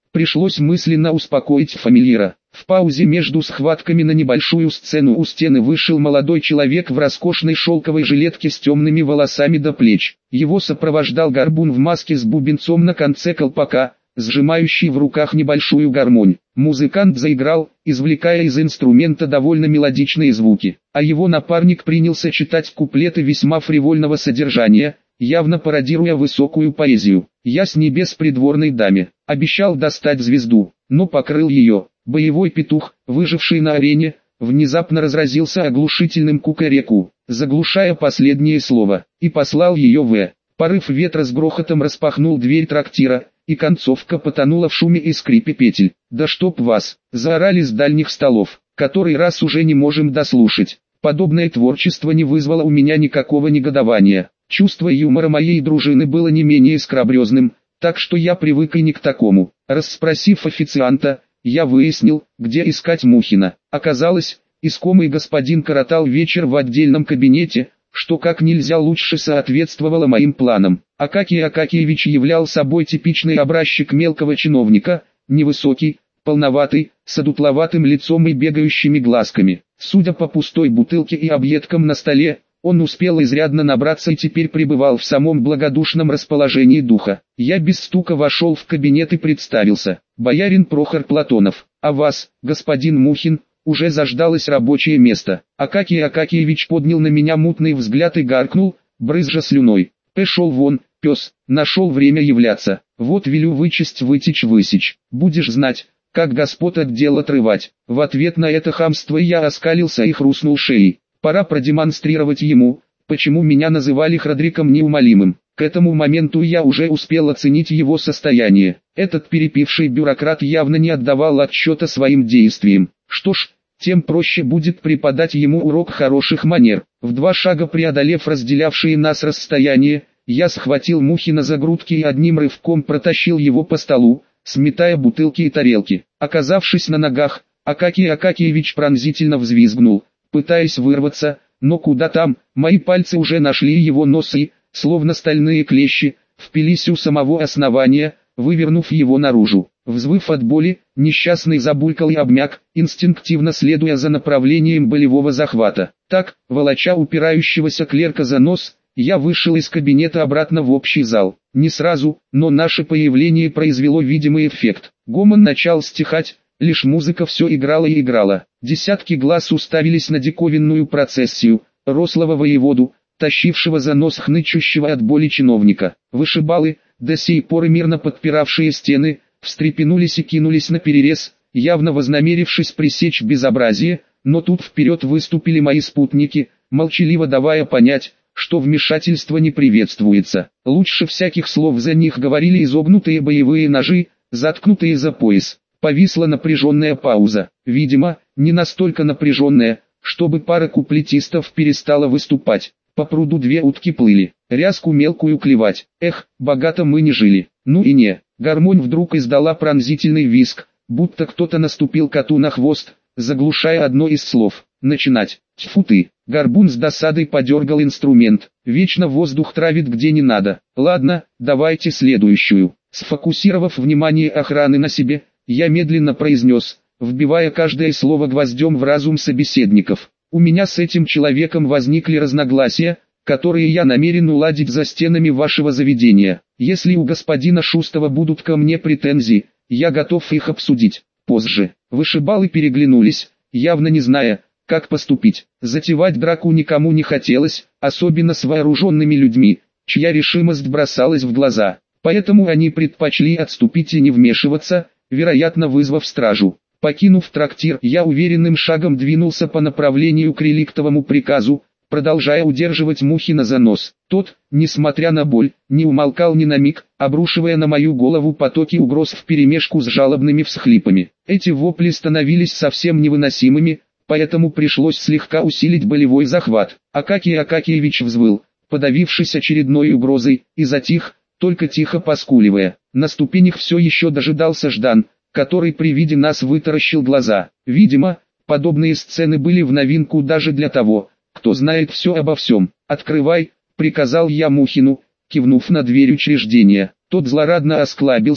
Пришлось мысленно успокоить фамильяра. В паузе между схватками на небольшую сцену у стены вышел молодой человек в роскошной шелковой жилетке с темными волосами до плеч. Его сопровождал горбун в маске с бубенцом на конце колпака, сжимающий в руках небольшую гармонь. Музыкант заиграл, извлекая из инструмента довольно мелодичные звуки, а его напарник принялся читать куплеты весьма фривольного содержания, явно пародируя высокую поэзию. «Я с небес придворной даме, обещал достать звезду, но покрыл ее». Боевой петух, выживший на арене, внезапно разразился оглушительным кукареку, заглушая последнее слово, и послал ее в. Порыв ветра с грохотом распахнул дверь трактира, и концовка потонула в шуме и скрипе петель. «Да чтоб вас!» — заорали с дальних столов, который раз уже не можем дослушать. Подобное творчество не вызвало у меня никакого негодования. Чувство юмора моей дружины было не менее скабрезным, так что я привык и не к такому. Расспросив официанта, я выяснил, где искать Мухина. Оказалось, искомый господин коротал вечер в отдельном кабинете, что как нельзя лучше соответствовало моим планам. Акакий Акакиевич являл собой типичный образчик мелкого чиновника, невысокий, полноватый, с одутловатым лицом и бегающими глазками. Судя по пустой бутылке и объедкам на столе, он успел изрядно набраться и теперь пребывал в самом благодушном расположении духа. Я без стука вошел в кабинет и представился. «Боярин Прохор Платонов, а вас, господин Мухин, уже заждалось рабочее место». Акакий Акакиевич поднял на меня мутный взгляд и гаркнул, брызжа слюной: «Пошел вон, пес, нашел время являться. Вот велю вычесть-высечь. Будешь знать, как господ от дел отрывать». В ответ на это хамство я оскалился и хрустнул шеей. Пора продемонстрировать ему, почему меня называли Хродриком Неумолимым. К этому моменту я уже успел оценить его состояние. Этот перепивший бюрократ явно не отдавал отчета своим действиям. Что ж, тем проще будет преподать ему урок хороших манер. В 2 шага преодолев разделявшие нас расстояние, я схватил Мухина за грудки и одним рывком протащил его по столу, сметая бутылки и тарелки. Оказавшись на ногах, Акакий Акакиевич пронзительно взвизгнул, пытаясь вырваться, но куда там, мои пальцы уже нашли его нос и, словно стальные клещи, впились у самого основания, вывернув его наружу. Взвыв от боли, несчастный забулькал и обмяк, инстинктивно следуя за направлением болевого захвата. Так, волоча упирающегося клерка за нос, я вышел из кабинета обратно в общий зал. Не сразу, но наше появление произвело видимый эффект. Гомон начал стихать, лишь музыка все играла и играла. Десятки глаз уставились на диковинную процессию, рослого воеводу, тащившего за нос хнычущего от боли чиновника. Вышибалы, до сей поры мирно подпиравшие стены, встрепенулись и кинулись на перерез, явно вознамерившись пресечь безобразие, но тут вперед выступили мои спутники, молчаливо давая понять, что вмешательство не приветствуется. Лучше всяких слов за них говорили изогнутые боевые ножи, заткнутые за пояс. Повисла напряженная пауза, видимо, не настолько напряженная, чтобы пара куплетистов перестала выступать. По пруду 2 утки плыли, ряску мелкую клевать. Эх, богато мы не жили. Ну и не. Гармонь вдруг издала пронзительный визг, будто кто-то наступил коту на хвост, заглушая одно из слов. Начинать. Тьфу ты. Горбун с досадой подергал инструмент. Вечно воздух травит где не надо. Ладно, давайте следующую. Сфокусировав внимание охраны на себе, я медленно произнес, вбивая каждое слово гвоздем в разум собеседников. У меня с этим человеком возникли разногласия, которые я намерен уладить за стенами вашего заведения. Если у господина Шустова будут ко мне претензии, я готов их обсудить. Позже. Вышибалы переглянулись, явно не зная, как поступить. Затевать драку никому не хотелось, особенно с вооруженными людьми, чья решимость бросалась в глаза. Поэтому они предпочли отступить и не вмешиваться, вероятно вызвав стражу. Покинув трактир, я уверенным шагом двинулся по направлению к реликтовому приказу, продолжая удерживать Мухина за нос. Тот, несмотря на боль, не умолкал ни на миг, обрушивая на мою голову потоки угроз вперемешку с жалобными всхлипами. Эти вопли становились совсем невыносимыми, поэтому пришлось слегка усилить болевой захват. Акакий Акакиевич взвыл, подавившись очередной угрозой, и затих, только тихо поскуливая. На ступенях все еще дожидался Ждан, который при виде нас вытаращил глаза. Видимо, подобные сцены были в новинку даже для того, кто знает все обо всем. «Открывай», — приказал я Мухину, кивнув на дверь учреждения. Тот злорадно осклабился,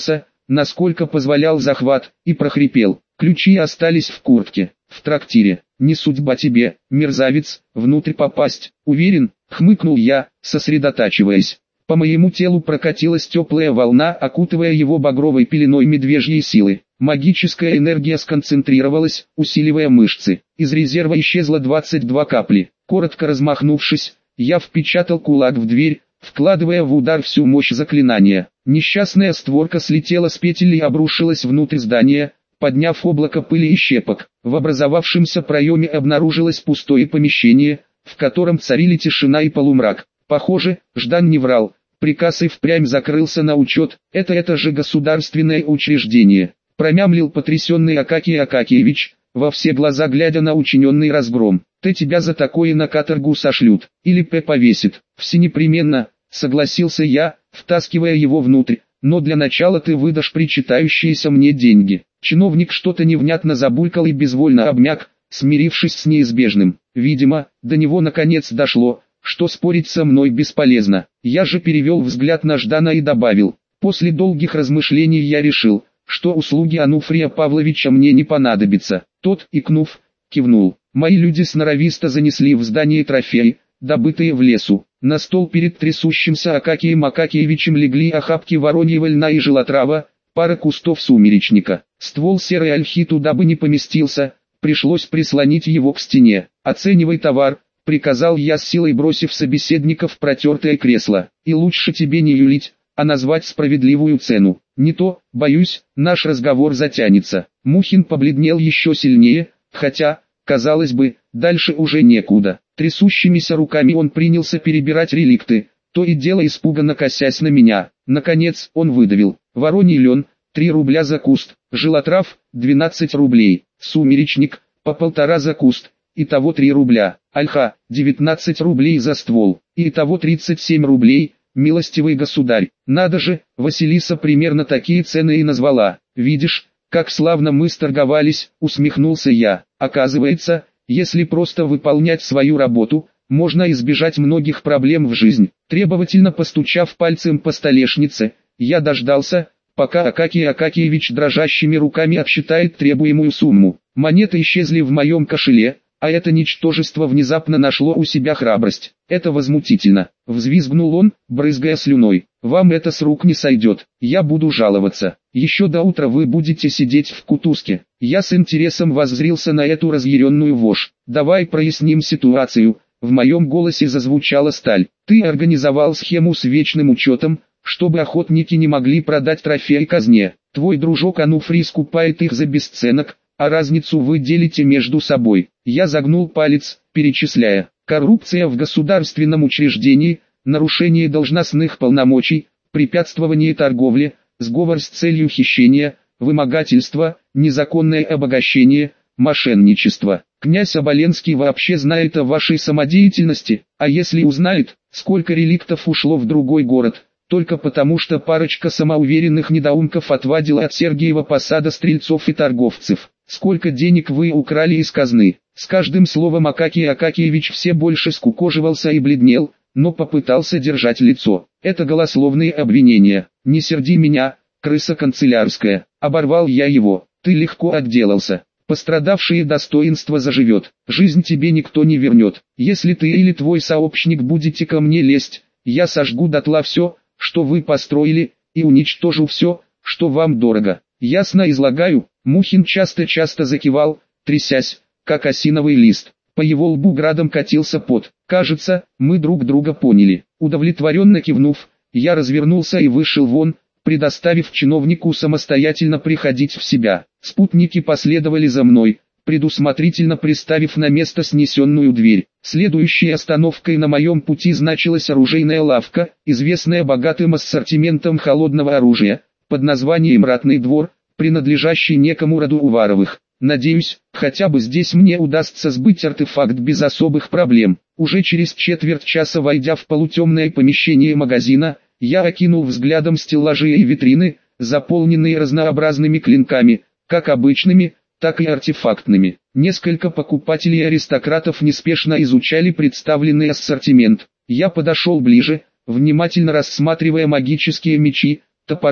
насколько позволял захват, и прохрипел: «Ключи остались в куртке, в трактире. Не судьба тебе, мерзавец, внутрь попасть, уверен?» — хмыкнул я, сосредотачиваясь. По моему телу прокатилась теплая волна, окутывая его багровой пеленой медвежьей силы. Магическая энергия сконцентрировалась, усиливая мышцы. Из резерва исчезло 22 капли. Коротко размахнувшись, я впечатал кулак в дверь, вкладывая в удар всю мощь заклинания. Несчастная створка слетела с петель и обрушилась внутрь здания, подняв облако пыли и щепок. В образовавшемся проеме обнаружилось пустое помещение, в котором царили тишина и полумрак. Похоже, Ждан не врал. Приказ и впрямь закрылся на учет. Это же государственное учреждение. Промямлил потрясенный Акакий Акакиевич, во все глаза глядя на учиненный разгром. Тебя за такое на каторгу сошлют, или повесит. Все непременно, согласился я, втаскивая его внутрь, но для начала ты выдашь причитающиеся мне деньги. Чиновник что-то невнятно забулькал и безвольно обмяк, смирившись с неизбежным. Видимо, до него наконец дошло, что спорить со мной бесполезно. Я же перевел взгляд на Ждана и добавил: после долгих размышлений я решил, что услуги Ануфрия Павловича мне не понадобятся. Тот, икнув, кивнул. Мои люди сноровисто занесли в здание трофеи, добытые в лесу. На стол перед трясущимся Акакием Акакиевичем легли охапки вороньего льна и желотрава, пара кустов сумеречника. Ствол серой ольхи туда бы не поместился, пришлось прислонить его к стене. «Оценивай товар», — приказал я с силой, бросив собеседника в протертое кресло. «И лучше тебе не юлить, а назвать справедливую цену. Не то, боюсь, наш разговор затянется». Мухин побледнел еще сильнее, хотя, казалось бы, дальше уже некуда. Трясущимися руками он принялся перебирать реликты, то и дело испуганно косясь на меня. Наконец, он выдавил: «Вороний лен, 3 рубля за куст, желотрав, 12 рублей, сумеречник, по 1,5 за куст, итого 3 рубля, ольха, 19 рублей за ствол, итого 37 рублей, милостивый государь». Надо же, Василиса примерно такие цены и назвала. «Видишь, как славно мы сторговались», — усмехнулся я. «Оказывается, если просто выполнять свою работу, можно избежать многих проблем в жизни». Требовательно постучав пальцем по столешнице, я дождался, пока Акакий Акакиевич дрожащими руками обсчитает требуемую сумму. Монеты исчезли в моем кошеле, а это ничтожество внезапно нашло у себя храбрость. «Это возмутительно», — взвизгнул он, брызгая слюной. «Вам это с рук не сойдет, я буду жаловаться. Еще до утра вы будете сидеть в кутузке». Я с интересом воззрился на эту разъяренную вошь. «Давай проясним ситуацию». В моем голосе зазвучала сталь. «Ты организовал схему с вечным учетом, чтобы охотники не могли продать трофеи казне. Твой дружок Ануфрий скупает их за бесценок, а разницу вы делите между собой». Я загнул палец, перечисляя: коррупция в государственном учреждении, нарушение должностных полномочий, препятствование торговле, сговор с целью хищения, вымогательство, незаконное обогащение, мошенничество. Князь Оболенский вообще знает о вашей самодеятельности, а если узнает, сколько реликтов ушло в другой город, только потому что парочка самоуверенных недоумков отвадила от Сергиева Посада стрельцов и торговцев. Сколько денег вы украли из казны? С каждым словом Акакий Акакиевич все больше скукоживался и бледнел, но попытался держать лицо. Это голословные обвинения. «Не серди меня, крыса канцелярская», — оборвал я его. «Ты легко отделался. Пострадавшее достоинство заживет. Жизнь тебе никто не вернет. Если ты или твой сообщник будете ко мне лезть, я сожгу дотла все, что вы построили, и уничтожу все, что вам дорого. Ясно излагаю?» Мухин часто-часто закивал, трясясь, как осиновый лист. По его лбу градом катился пот. «Кажется, мы друг друга поняли». Удовлетворенно кивнув, я развернулся и вышел вон, предоставив чиновнику самостоятельно приходить в себя. Спутники последовали за мной, предусмотрительно приставив на место снесенную дверь. Следующей остановкой на моем пути значилась оружейная лавка, известная богатым ассортиментом холодного оружия, под названием «Ратный двор», принадлежащий некому роду Уваровых. Надеюсь, хотя бы здесь мне удастся сбыть артефакт без особых проблем. Уже через четверть часа, войдя в полутемное помещение магазина, я окинул взглядом стеллажи и витрины, заполненные разнообразными клинками, как обычными, так и артефактными. Несколько покупателей-аристократов неспешно изучали представленный ассортимент. Я подошел ближе, внимательно рассматривая магические мечи, топоры,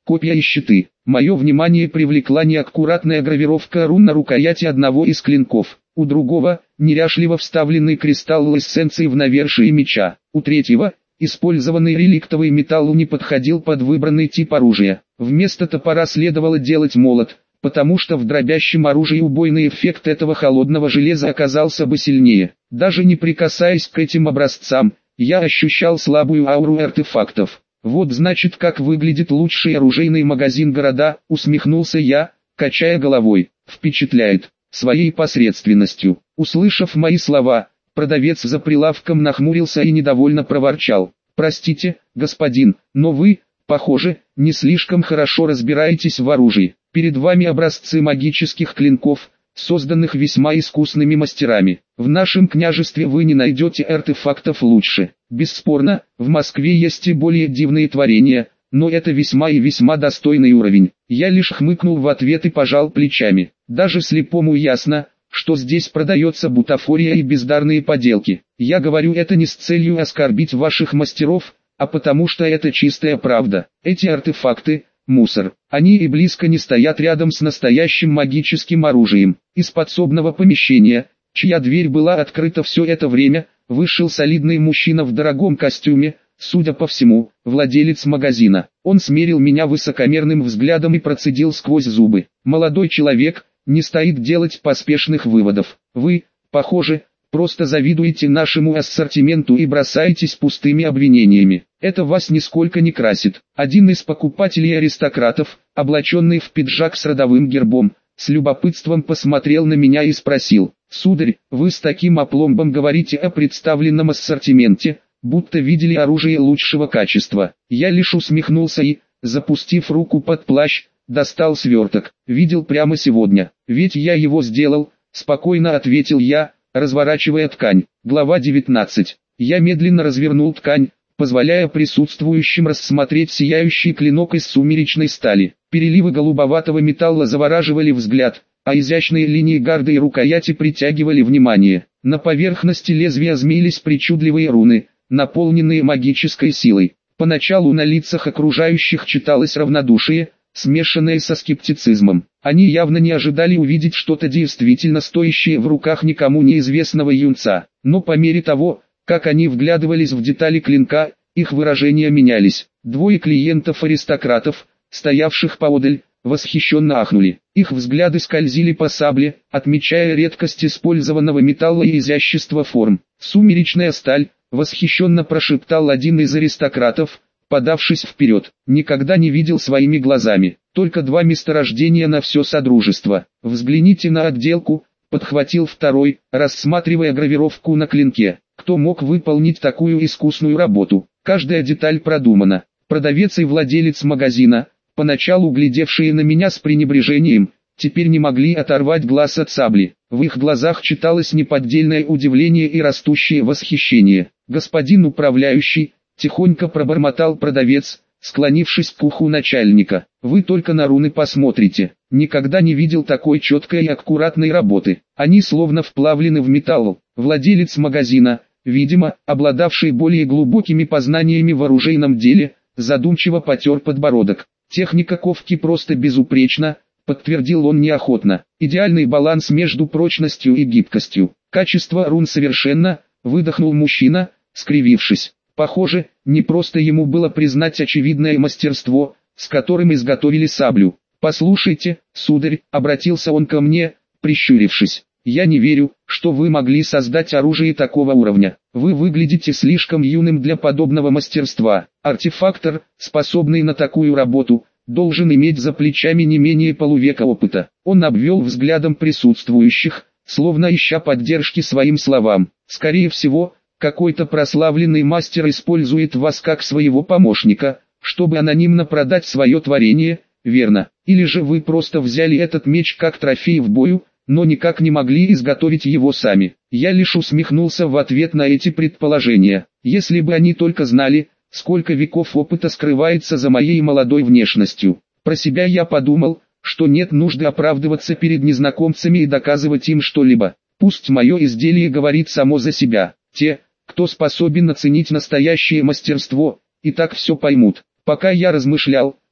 копья и щиты. Мое внимание привлекла неаккуратная гравировка рун на рукояти одного из клинков. У другого – неряшливо вставленный кристалл эссенции в навершие меча. У третьего – использованный реликтовый металл не подходил под выбранный тип оружия. Вместо топора следовало делать молот, потому что в дробящем оружии убойный эффект этого холодного железа оказался бы сильнее. Даже не прикасаясь к этим образцам, я ощущал слабую ауру артефактов. Вот значит, как выглядит лучший оружейный магазин города, усмехнулся я, качая головой. Впечатляет своей посредственностью. Услышав мои слова, продавец за прилавком нахмурился и недовольно проворчал: «Простите, господин, но вы, похоже, не слишком хорошо разбираетесь в оружии. Перед вами образцы магических клинков, созданных весьма искусными мастерами. В нашем княжестве вы не найдете артефактов лучше. Бесспорно, в Москве есть и более дивные творения, но это весьма и весьма достойный уровень». Я лишь хмыкнул в ответ и пожал плечами. Даже слепому ясно, что здесь продается бутафория и бездарные поделки. Я говорю это не с целью оскорбить ваших мастеров, а потому что это чистая правда. Эти артефакты – мусор. Они и близко не стоят рядом с настоящим магическим оружием. Из подсобного помещения, чья дверь была открыта все это время, вышел солидный мужчина в дорогом костюме, судя по всему, владелец магазина. Он смерил меня высокомерным взглядом и процедил сквозь зубы: «Молодой человек, не стоит делать поспешных выводов. Вы, похоже, просто завидуете нашему ассортименту и бросаетесь пустыми обвинениями. Это вас нисколько не красит». Один из покупателей аристократов, облаченный в пиджак с родовым гербом, с любопытством посмотрел на меня и спросил: «Сударь, вы с таким опломбом говорите о представленном ассортименте, будто видели оружие лучшего качества». Я лишь усмехнулся и, запустив руку под плащ, достал сверток. «Видел прямо сегодня, ведь я его сделал», — спокойно ответил я, разворачивая ткань. Глава 19. Я медленно развернул ткань, позволяя присутствующим рассмотреть сияющий клинок из сумеречной стали. Переливы голубоватого металла завораживали взгляд, а изящные линии гарды и рукояти притягивали внимание. На поверхности лезвия змеились причудливые руны, наполненные магической силой. Поначалу на лицах окружающих читалось равнодушие, смешанное со скептицизмом. Они явно не ожидали увидеть что-то действительно стоящее в руках никому неизвестного юнца. Но по мере того, как они вглядывались в детали клинка, их выражения менялись. Двое клиентов-аристократов, стоявших поодаль, восхищенно ахнули. Их взгляды скользили по сабле, отмечая редкость использованного металла и изящество форм. «Сумеречная сталь», — восхищенно прошептал один из аристократов, подавшись вперед. «Никогда не видел своими глазами. Только 2 месторождения на все содружество. Взгляните на отделку», — подхватил второй, рассматривая гравировку на клинке. «Кто мог выполнить такую искусную работу? Каждая деталь продумана». Продавец и владелец магазина, поначалу глядевшие на меня с пренебрежением, теперь не могли оторвать глаз от сабли. В их глазах читалось неподдельное удивление и растущее восхищение. «Господин управляющий», — тихонько пробормотал продавец, склонившись к уху начальника, «вы только на руны посмотрите. Никогда не видел такой четкой и аккуратной работы. Они словно вплавлены в металл». Владелец магазина, видимо, обладавший более глубокими познаниями в оружейном деле, задумчиво потер подбородок. «Техника ковки просто безупречна», — подтвердил он неохотно. «Идеальный баланс между прочностью и гибкостью. Качество рун совершенно», — выдохнул мужчина, скривившись. Похоже, не просто ему было признать очевидное мастерство, с которым изготовили саблю. «Послушайте, сударь», — обратился он ко мне, прищурившись, «я не верю, что вы могли создать оружие такого уровня. Вы выглядите слишком юным для подобного мастерства. Артефактор, способный на такую работу, должен иметь за плечами не менее полувека опыта». Он обвел взглядом присутствующих, словно ища поддержки своим словам. «Скорее всего, какой-то прославленный мастер использует вас как своего помощника, чтобы анонимно продать свое творение, верно? Или же вы просто взяли этот меч как трофей в бою, но никак не могли изготовить его сами». Я лишь усмехнулся в ответ на эти предположения. Если бы они только знали, сколько веков опыта скрывается за моей молодой внешностью. Про себя я подумал, что нет нужды оправдываться перед незнакомцами и доказывать им что-либо. Пусть мое изделие говорит само за себя. Те, кто способен оценить настоящее мастерство, и так все поймут. Пока я размышлял,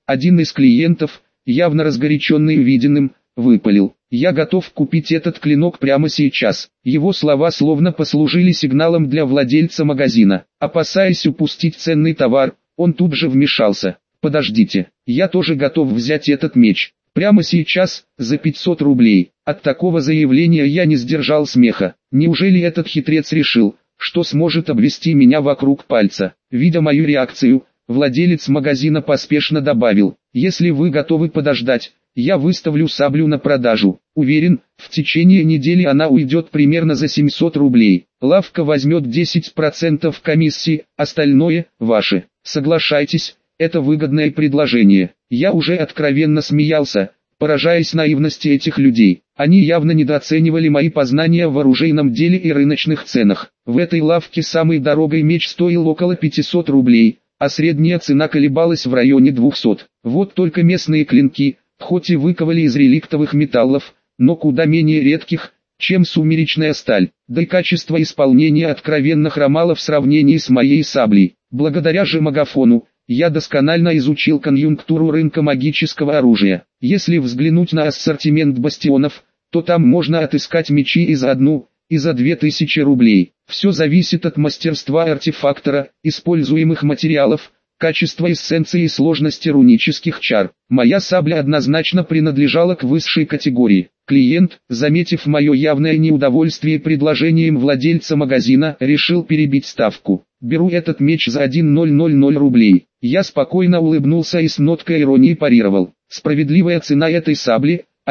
Один из клиентов, явно разгоряченный увиденным, выпалил: «Я готов купить этот клинок прямо сейчас». Его слова словно послужили сигналом для владельца магазина. Опасаясь упустить ценный товар, он тут же вмешался: «Подождите, я тоже готов взять этот меч. Прямо сейчас, за 500 рублей». От такого заявления я не сдержал смеха. Неужели этот хитрец решил, что сможет обвести меня вокруг пальца? Видя мою реакцию, владелец магазина поспешно добавил: «Если вы готовы подождать, я выставлю саблю на продажу. Уверен, в течение недели она уйдет примерно за 700 рублей. Лавка возьмет 10% комиссии, остальное – ваше. Соглашайтесь, это выгодное предложение». Я уже откровенно смеялся, поражаясь наивности этих людей. Они явно недооценивали мои познания в оружейном деле и рыночных ценах. В этой лавке самый дорогой меч стоил около 500 рублей, а средняя цена колебалась в районе 200. Вот только местные клинки, хоть и выковали из реликтовых металлов, но куда менее редких, чем сумеречная сталь, да и качество исполнения откровенно хромало в сравнении с моей саблей. Благодаря же магафону, я досконально изучил конъюнктуру рынка магического оружия. Если взглянуть на ассортимент бастионов, то там можно отыскать мечи и за 1, и за 2000 рублей. Все зависит от мастерства артефактора, используемых материалов, качества эссенции и сложности рунических чар. Моя сабля однозначно принадлежала к высшей категории. Клиент, заметив мое явное неудовольствие предложением владельца магазина, решил перебить ставку. «Беру этот меч за 1000 рублей». Я спокойно улыбнулся и с ноткой иронии парировал: «Справедливая цена этой сабли –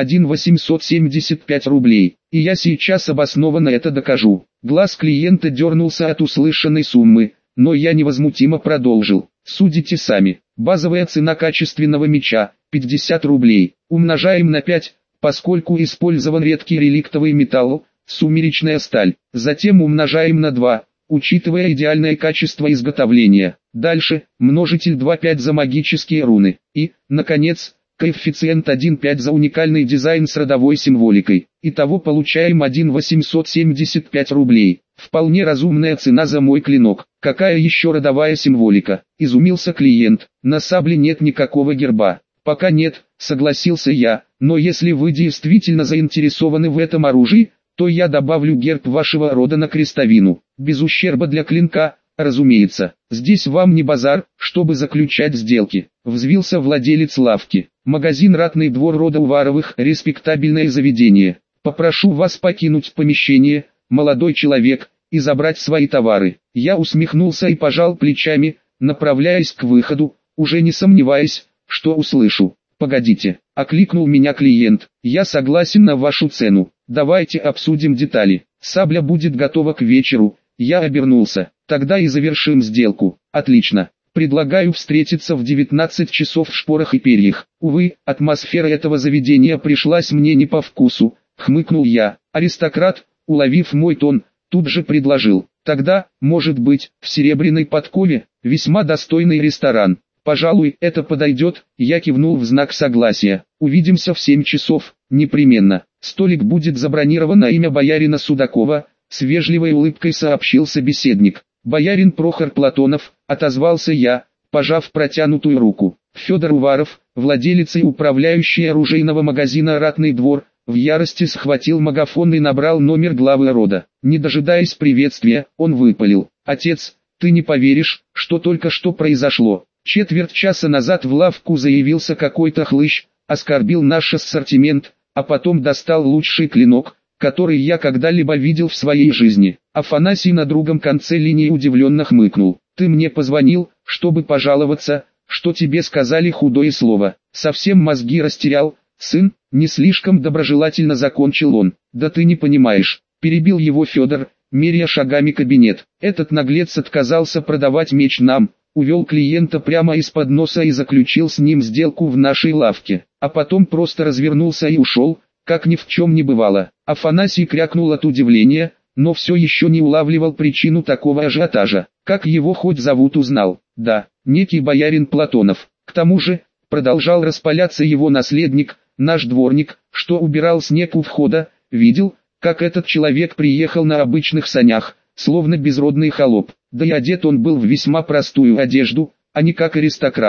1875 рублей, и я сейчас обоснованно это докажу». Глаз клиента дернулся от услышанной суммы, но я невозмутимо продолжил: «Судите сами. Базовая цена качественного меча – 50 рублей. Умножаем на 5, поскольку использован редкий реликтовый металл, сумеречная сталь. Затем умножаем на 2, учитывая идеальное качество изготовления. Дальше, множитель 2,5 за магические руны. И, наконец, коэффициент 1,5 за уникальный дизайн с родовой символикой. Итого получаем 1875 рублей. Вполне разумная цена за мой клинок. Какая еще родовая символика?» – изумился клиент. «На сабле нет никакого герба». «Пока нет», – согласился я, «но если вы действительно заинтересованы в этом оружии, то я добавлю герб вашего рода на крестовину. Без ущерба для клинка, разумеется. Здесь вам не базар, чтобы заключать сделки», – взвился владелец лавки. «Магазин «Ратный двор» рода Уваровых – респектабельное заведение. Попрошу вас покинуть помещение, молодой человек, и забрать свои товары». Я усмехнулся и пожал плечами, направляясь к выходу, уже не сомневаясь, что услышу. «Погодите», – окликнул меня клиент, – «я согласен на вашу цену. Давайте обсудим детали. Сабля будет готова к вечеру». Я обернулся. «Тогда и завершим сделку». «Отлично. Предлагаю встретиться в 19 часов в шпорах и перьях». Увы, атмосфера этого заведения пришлась мне не по вкусу, хмыкнул я. Аристократ, уловив мой тон, тут же предложил: «Тогда, может быть, в Серебряной подкове, весьма достойный ресторан». «Пожалуй, это подойдет», я кивнул в знак согласия. «Увидимся в 7 часов, непременно. Столик будет забронирован на имя боярина Судакова», с вежливой улыбкой сообщил собеседник. «Боярин Прохор Платонов», отозвался я, пожав протянутую руку. Федор Уваров, владелец и управляющий оружейного магазина «Ратный двор», в ярости схватил магафон и набрал номер главы рода. Не дожидаясь приветствия, он выпалил: «Отец, ты не поверишь, что только что произошло. Четверть часа назад в лавку заявился какой-то хлыщ, оскорбил наш ассортимент, а потом достал лучший клинок, который я когда-либо видел в своей жизни». Афанасий на другом конце линии удивленно хмыкнул. «Ты мне позвонил, чтобы пожаловаться, что тебе сказали худое слово. Совсем мозги растерял, сын?» Не слишком доброжелательно закончил он. «Да ты не понимаешь», перебил его Федор, меряя шагами кабинет. «Этот наглец отказался продавать меч нам, увел клиента прямо из-под носа и заключил с ним сделку в нашей лавке, а потом просто развернулся и ушел, как ни в чем не бывало». Афанасий крякнул от удивления, но все еще не улавливал причину такого ажиотажа. «Как его хоть зовут, узнал?» «Да, некий боярин Платонов. К тому же», продолжал распаляться его наследник, «наш дворник, что убирал снег у входа, видел, как этот человек приехал на обычных санях, словно безродный холоп. Да и одет он был в весьма простую одежду, а не как аристократ.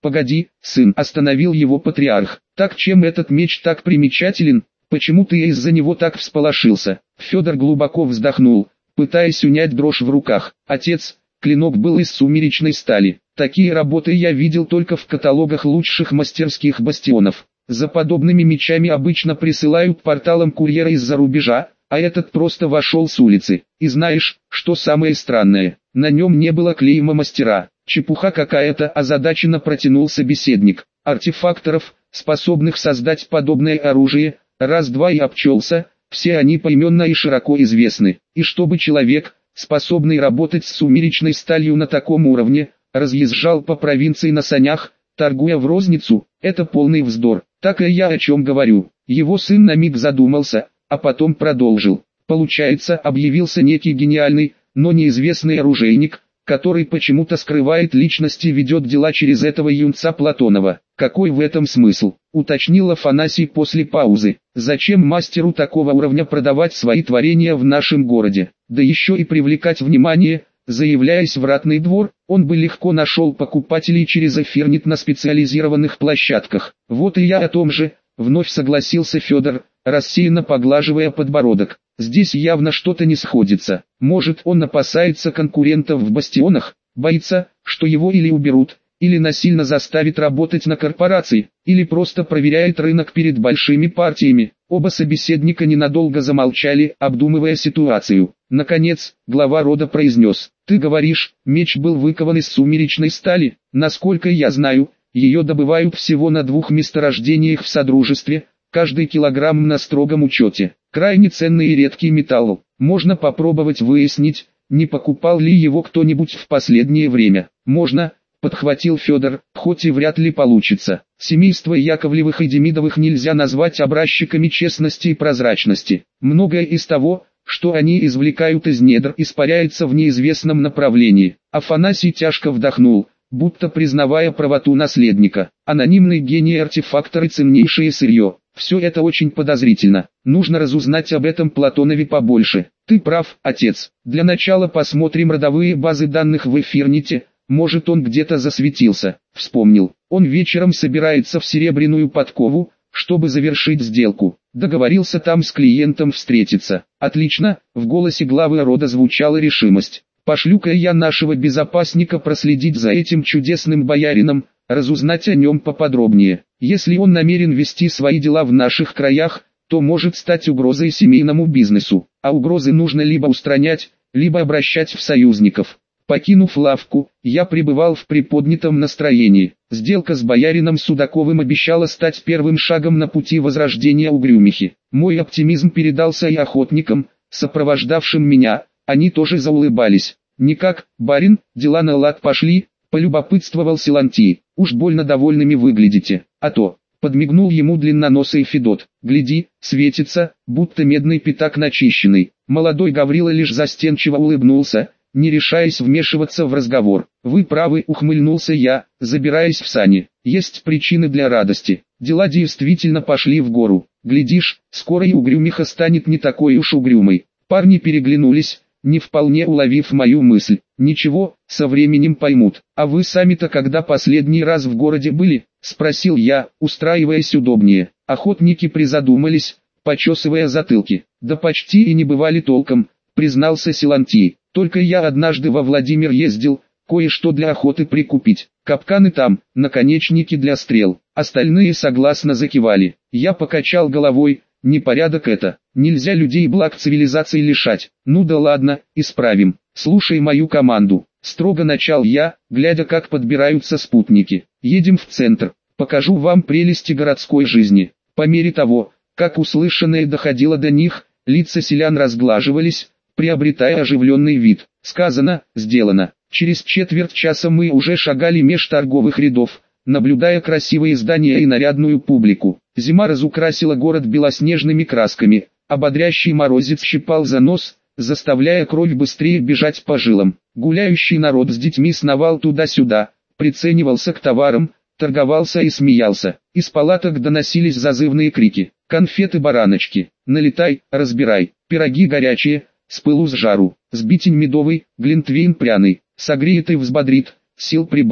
«Погоди, сын», остановил его патриарх. «Так чем этот меч так примечателен? Почему ты из-за него так всполошился?» Федор глубоко вздохнул, пытаясь унять дрожь в руках. «Отец, клинок был из сумеречной стали. Такие работы я видел только в каталогах лучших мастерских бастионов. За подобными мечами обычно присылают порталом курьера из-за рубежа, а этот просто вошел с улицы. И знаешь, что самое странное? На нем не было клейма мастера». «Чепуха какая-то», озадаченно протянул собеседник. «Артефакторов, способных создать подобное оружие, раз-два и обчелся, все они поименно и широко известны. И чтобы человек, способный работать с сумеречной сталью на таком уровне, разъезжал по провинции на санях, торгуя в розницу, это полный вздор. Так и я о чем говорю». Его сын на миг задумался, а потом продолжил. «Получается, объявился некий гениальный, но неизвестный оружейник, который почему-то скрывает личность и ведет дела через этого юнца Платонова. Какой в этом смысл?» уточнил Афанасий после паузы. «Зачем мастеру такого уровня продавать свои творения в нашем городе? Да еще и привлекать внимание, заявляясь в ратный двор, он бы легко нашел покупателей через эфирнет на специализированных площадках». «Вот и я о том же», вновь согласился Федор, рассеянно поглаживая подбородок. «Здесь явно что-то не сходится. Может, он опасается конкурентов в бастионах, боится, что его или уберут, или насильно заставит работать на корпорации, или просто проверяет рынок перед большими партиями». Оба собеседника ненадолго замолчали, обдумывая ситуацию. Наконец, глава рода произнес: «Ты говоришь, меч был выкован из сумеречной стали? Насколько я знаю, ее добывают всего на 2 месторождениях в Содружестве, каждый килограмм на строгом учете. Крайне ценный и редкий металл. Можно попробовать выяснить, не покупал ли его кто-нибудь в последнее время». «Можно», подхватил Федор, «хоть и вряд ли получится. Семейство Яковлевых и Демидовых нельзя назвать образчиками честности и прозрачности. Многое из того, что они извлекают из недр, испаряется в неизвестном направлении». Афанасий тяжко вдохнул, будто признавая правоту наследника. «Анонимный гений-артефактор и ценнейшее сырье. Все это очень подозрительно. Нужно разузнать об этом Платонове побольше». «Ты прав, отец. Для начала посмотрим родовые базы данных в эфирнете. Может, он где-то засветился». Вспомнил. Он вечером собирается в Серебряную Подкову, чтобы завершить сделку. Договорился там с клиентом встретиться. «Отлично», в голосе главы рода звучала решимость. «Пошлю-ка я нашего безопасника проследить за этим чудесным боярином, разузнать о нем поподробнее. Если он намерен вести свои дела в наших краях, то может стать угрозой семейному бизнесу, а угрозы нужно либо устранять, либо обращать в союзников». Покинув лавку, я пребывал в приподнятом настроении. Сделка с боярином Судаковым обещала стать первым шагом на пути возрождения Угрюмихи. Мой оптимизм передался и охотникам, сопровождавшим меня. Они тоже заулыбались. «Никак, барин, дела на лад пошли», — полюбопытствовал Силантий. «Уж больно довольными выглядите. А то», — подмигнул ему длинноносый Федот. «Гляди, светится, будто медный пятак начищенный». Молодой Гаврила лишь застенчиво улыбнулся, не решаясь вмешиваться в разговор. «Вы правы», — ухмыльнулся я, забираясь в сани. «Есть причины для радости. Дела действительно пошли в гору. Глядишь, скоро и Угрюмиха станет не такой уж угрюмой». Парни переглянулись, не вполне уловив мою мысль. «Ничего, со временем поймут. А вы сами-то когда последний раз в городе были?» — спросил я, устраиваясь удобнее. Охотники призадумались, почесывая затылки. «Да почти и не бывали толком», — признался Силантий. «Только я однажды во Владимир ездил, кое-что для охоты прикупить. Капканы там, наконечники для стрел». Остальные согласно закивали. Я покачал головой. «Непорядок это. Нельзя людей благ цивилизации лишать». «Ну да ладно, исправим. Слушай мою команду», — строго начал я, глядя как подбираются спутники. «Едем в центр. Покажу вам прелести городской жизни». По мере того, как услышанное доходило до них, лица селян разглаживались, приобретая оживленный вид. Сказано, сделано. Через четверть часа мы уже шагали меж торговых рядов, наблюдая красивые здания и нарядную публику. Зима разукрасила город белоснежными красками, ободрящий морозец щипал за нос, заставляя кровь быстрее бежать по жилам. Гуляющий народ с детьми сновал туда-сюда, приценивался к товарам, торговался и смеялся. Из палаток доносились зазывные крики. «Конфеты-бараночки! Налетай, разбирай! Пироги горячие, с пылу с жару! Сбитень медовый, глинтвейн пряный! Согреет и взбодрит, сил прибавит!»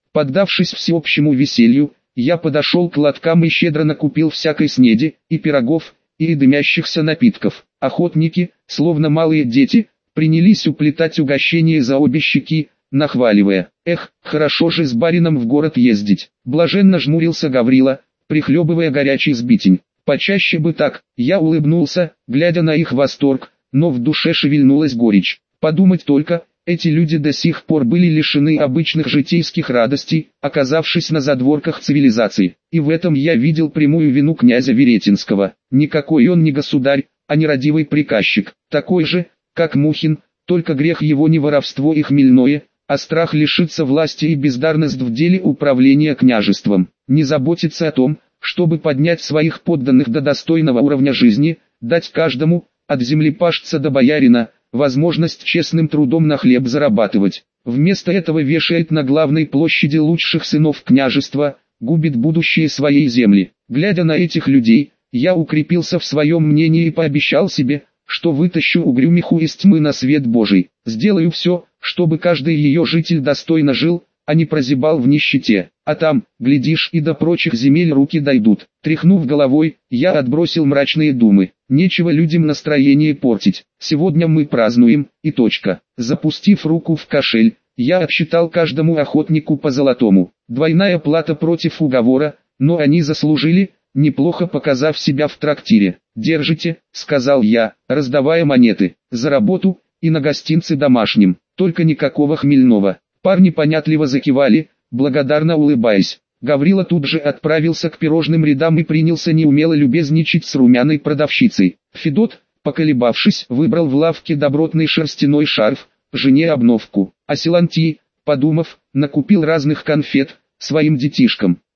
Поддавшись всеобщему веселью, я подошел к лоткам и щедро накупил всякой снеди, и пирогов, и дымящихся напитков. Охотники, словно малые дети, принялись уплетать угощения за обе щеки, нахваливая: «Эх, хорошо же с барином в город ездить!» Блаженно жмурился Гаврила, прихлебывая горячий сбитень. «Почаще бы так!» Я улыбнулся, глядя на их восторг, но в душе шевельнулась горечь. Подумать только, эти люди до сих пор были лишены обычных житейских радостей, оказавшись на задворках цивилизации. И в этом я видел прямую вину князя Веретенского. Никакой он не государь, а нерадивый приказчик, такой же, как Мухин, только грех его не воровство и хмельное, а страх лишиться власти и бездарность в деле управления княжеством. Не заботиться о том, чтобы поднять своих подданных до достойного уровня жизни, дать каждому, от землепашца до боярина, возможность честным трудом на хлеб зарабатывать. Вместо этого вешает на главной площади лучших сынов княжества, губит будущее своей земли. Глядя на этих людей, я укрепился в своем мнении и пообещал себе, что вытащу угрюмиху из тьмы на свет Божий. Сделаю все, чтобы каждый ее житель достойно жил, а не прозябал в нищете. А там, глядишь, и до прочих земель руки дойдут. Тряхнув головой, я отбросил мрачные думы. Нечего людям настроение портить. Сегодня мы празднуем, и точка. Запустив руку в кошель, я отсчитал каждому охотнику по золотому. Двойная плата против уговора, но они заслужили, неплохо показав себя в трактире. «Держите», — сказал я, раздавая монеты, — «за работу, и на гостинцы домашним, только никакого хмельного». Парни понятливо закивали, благодарно улыбаясь. Гаврила тут же отправился к пирожным рядам и принялся неумело любезничать с румяной продавщицей. Федот, поколебавшись, выбрал в лавке добротный шерстяной шарф, жене обновку, а Силантий, подумав, накупил разных конфет, своим детишкам.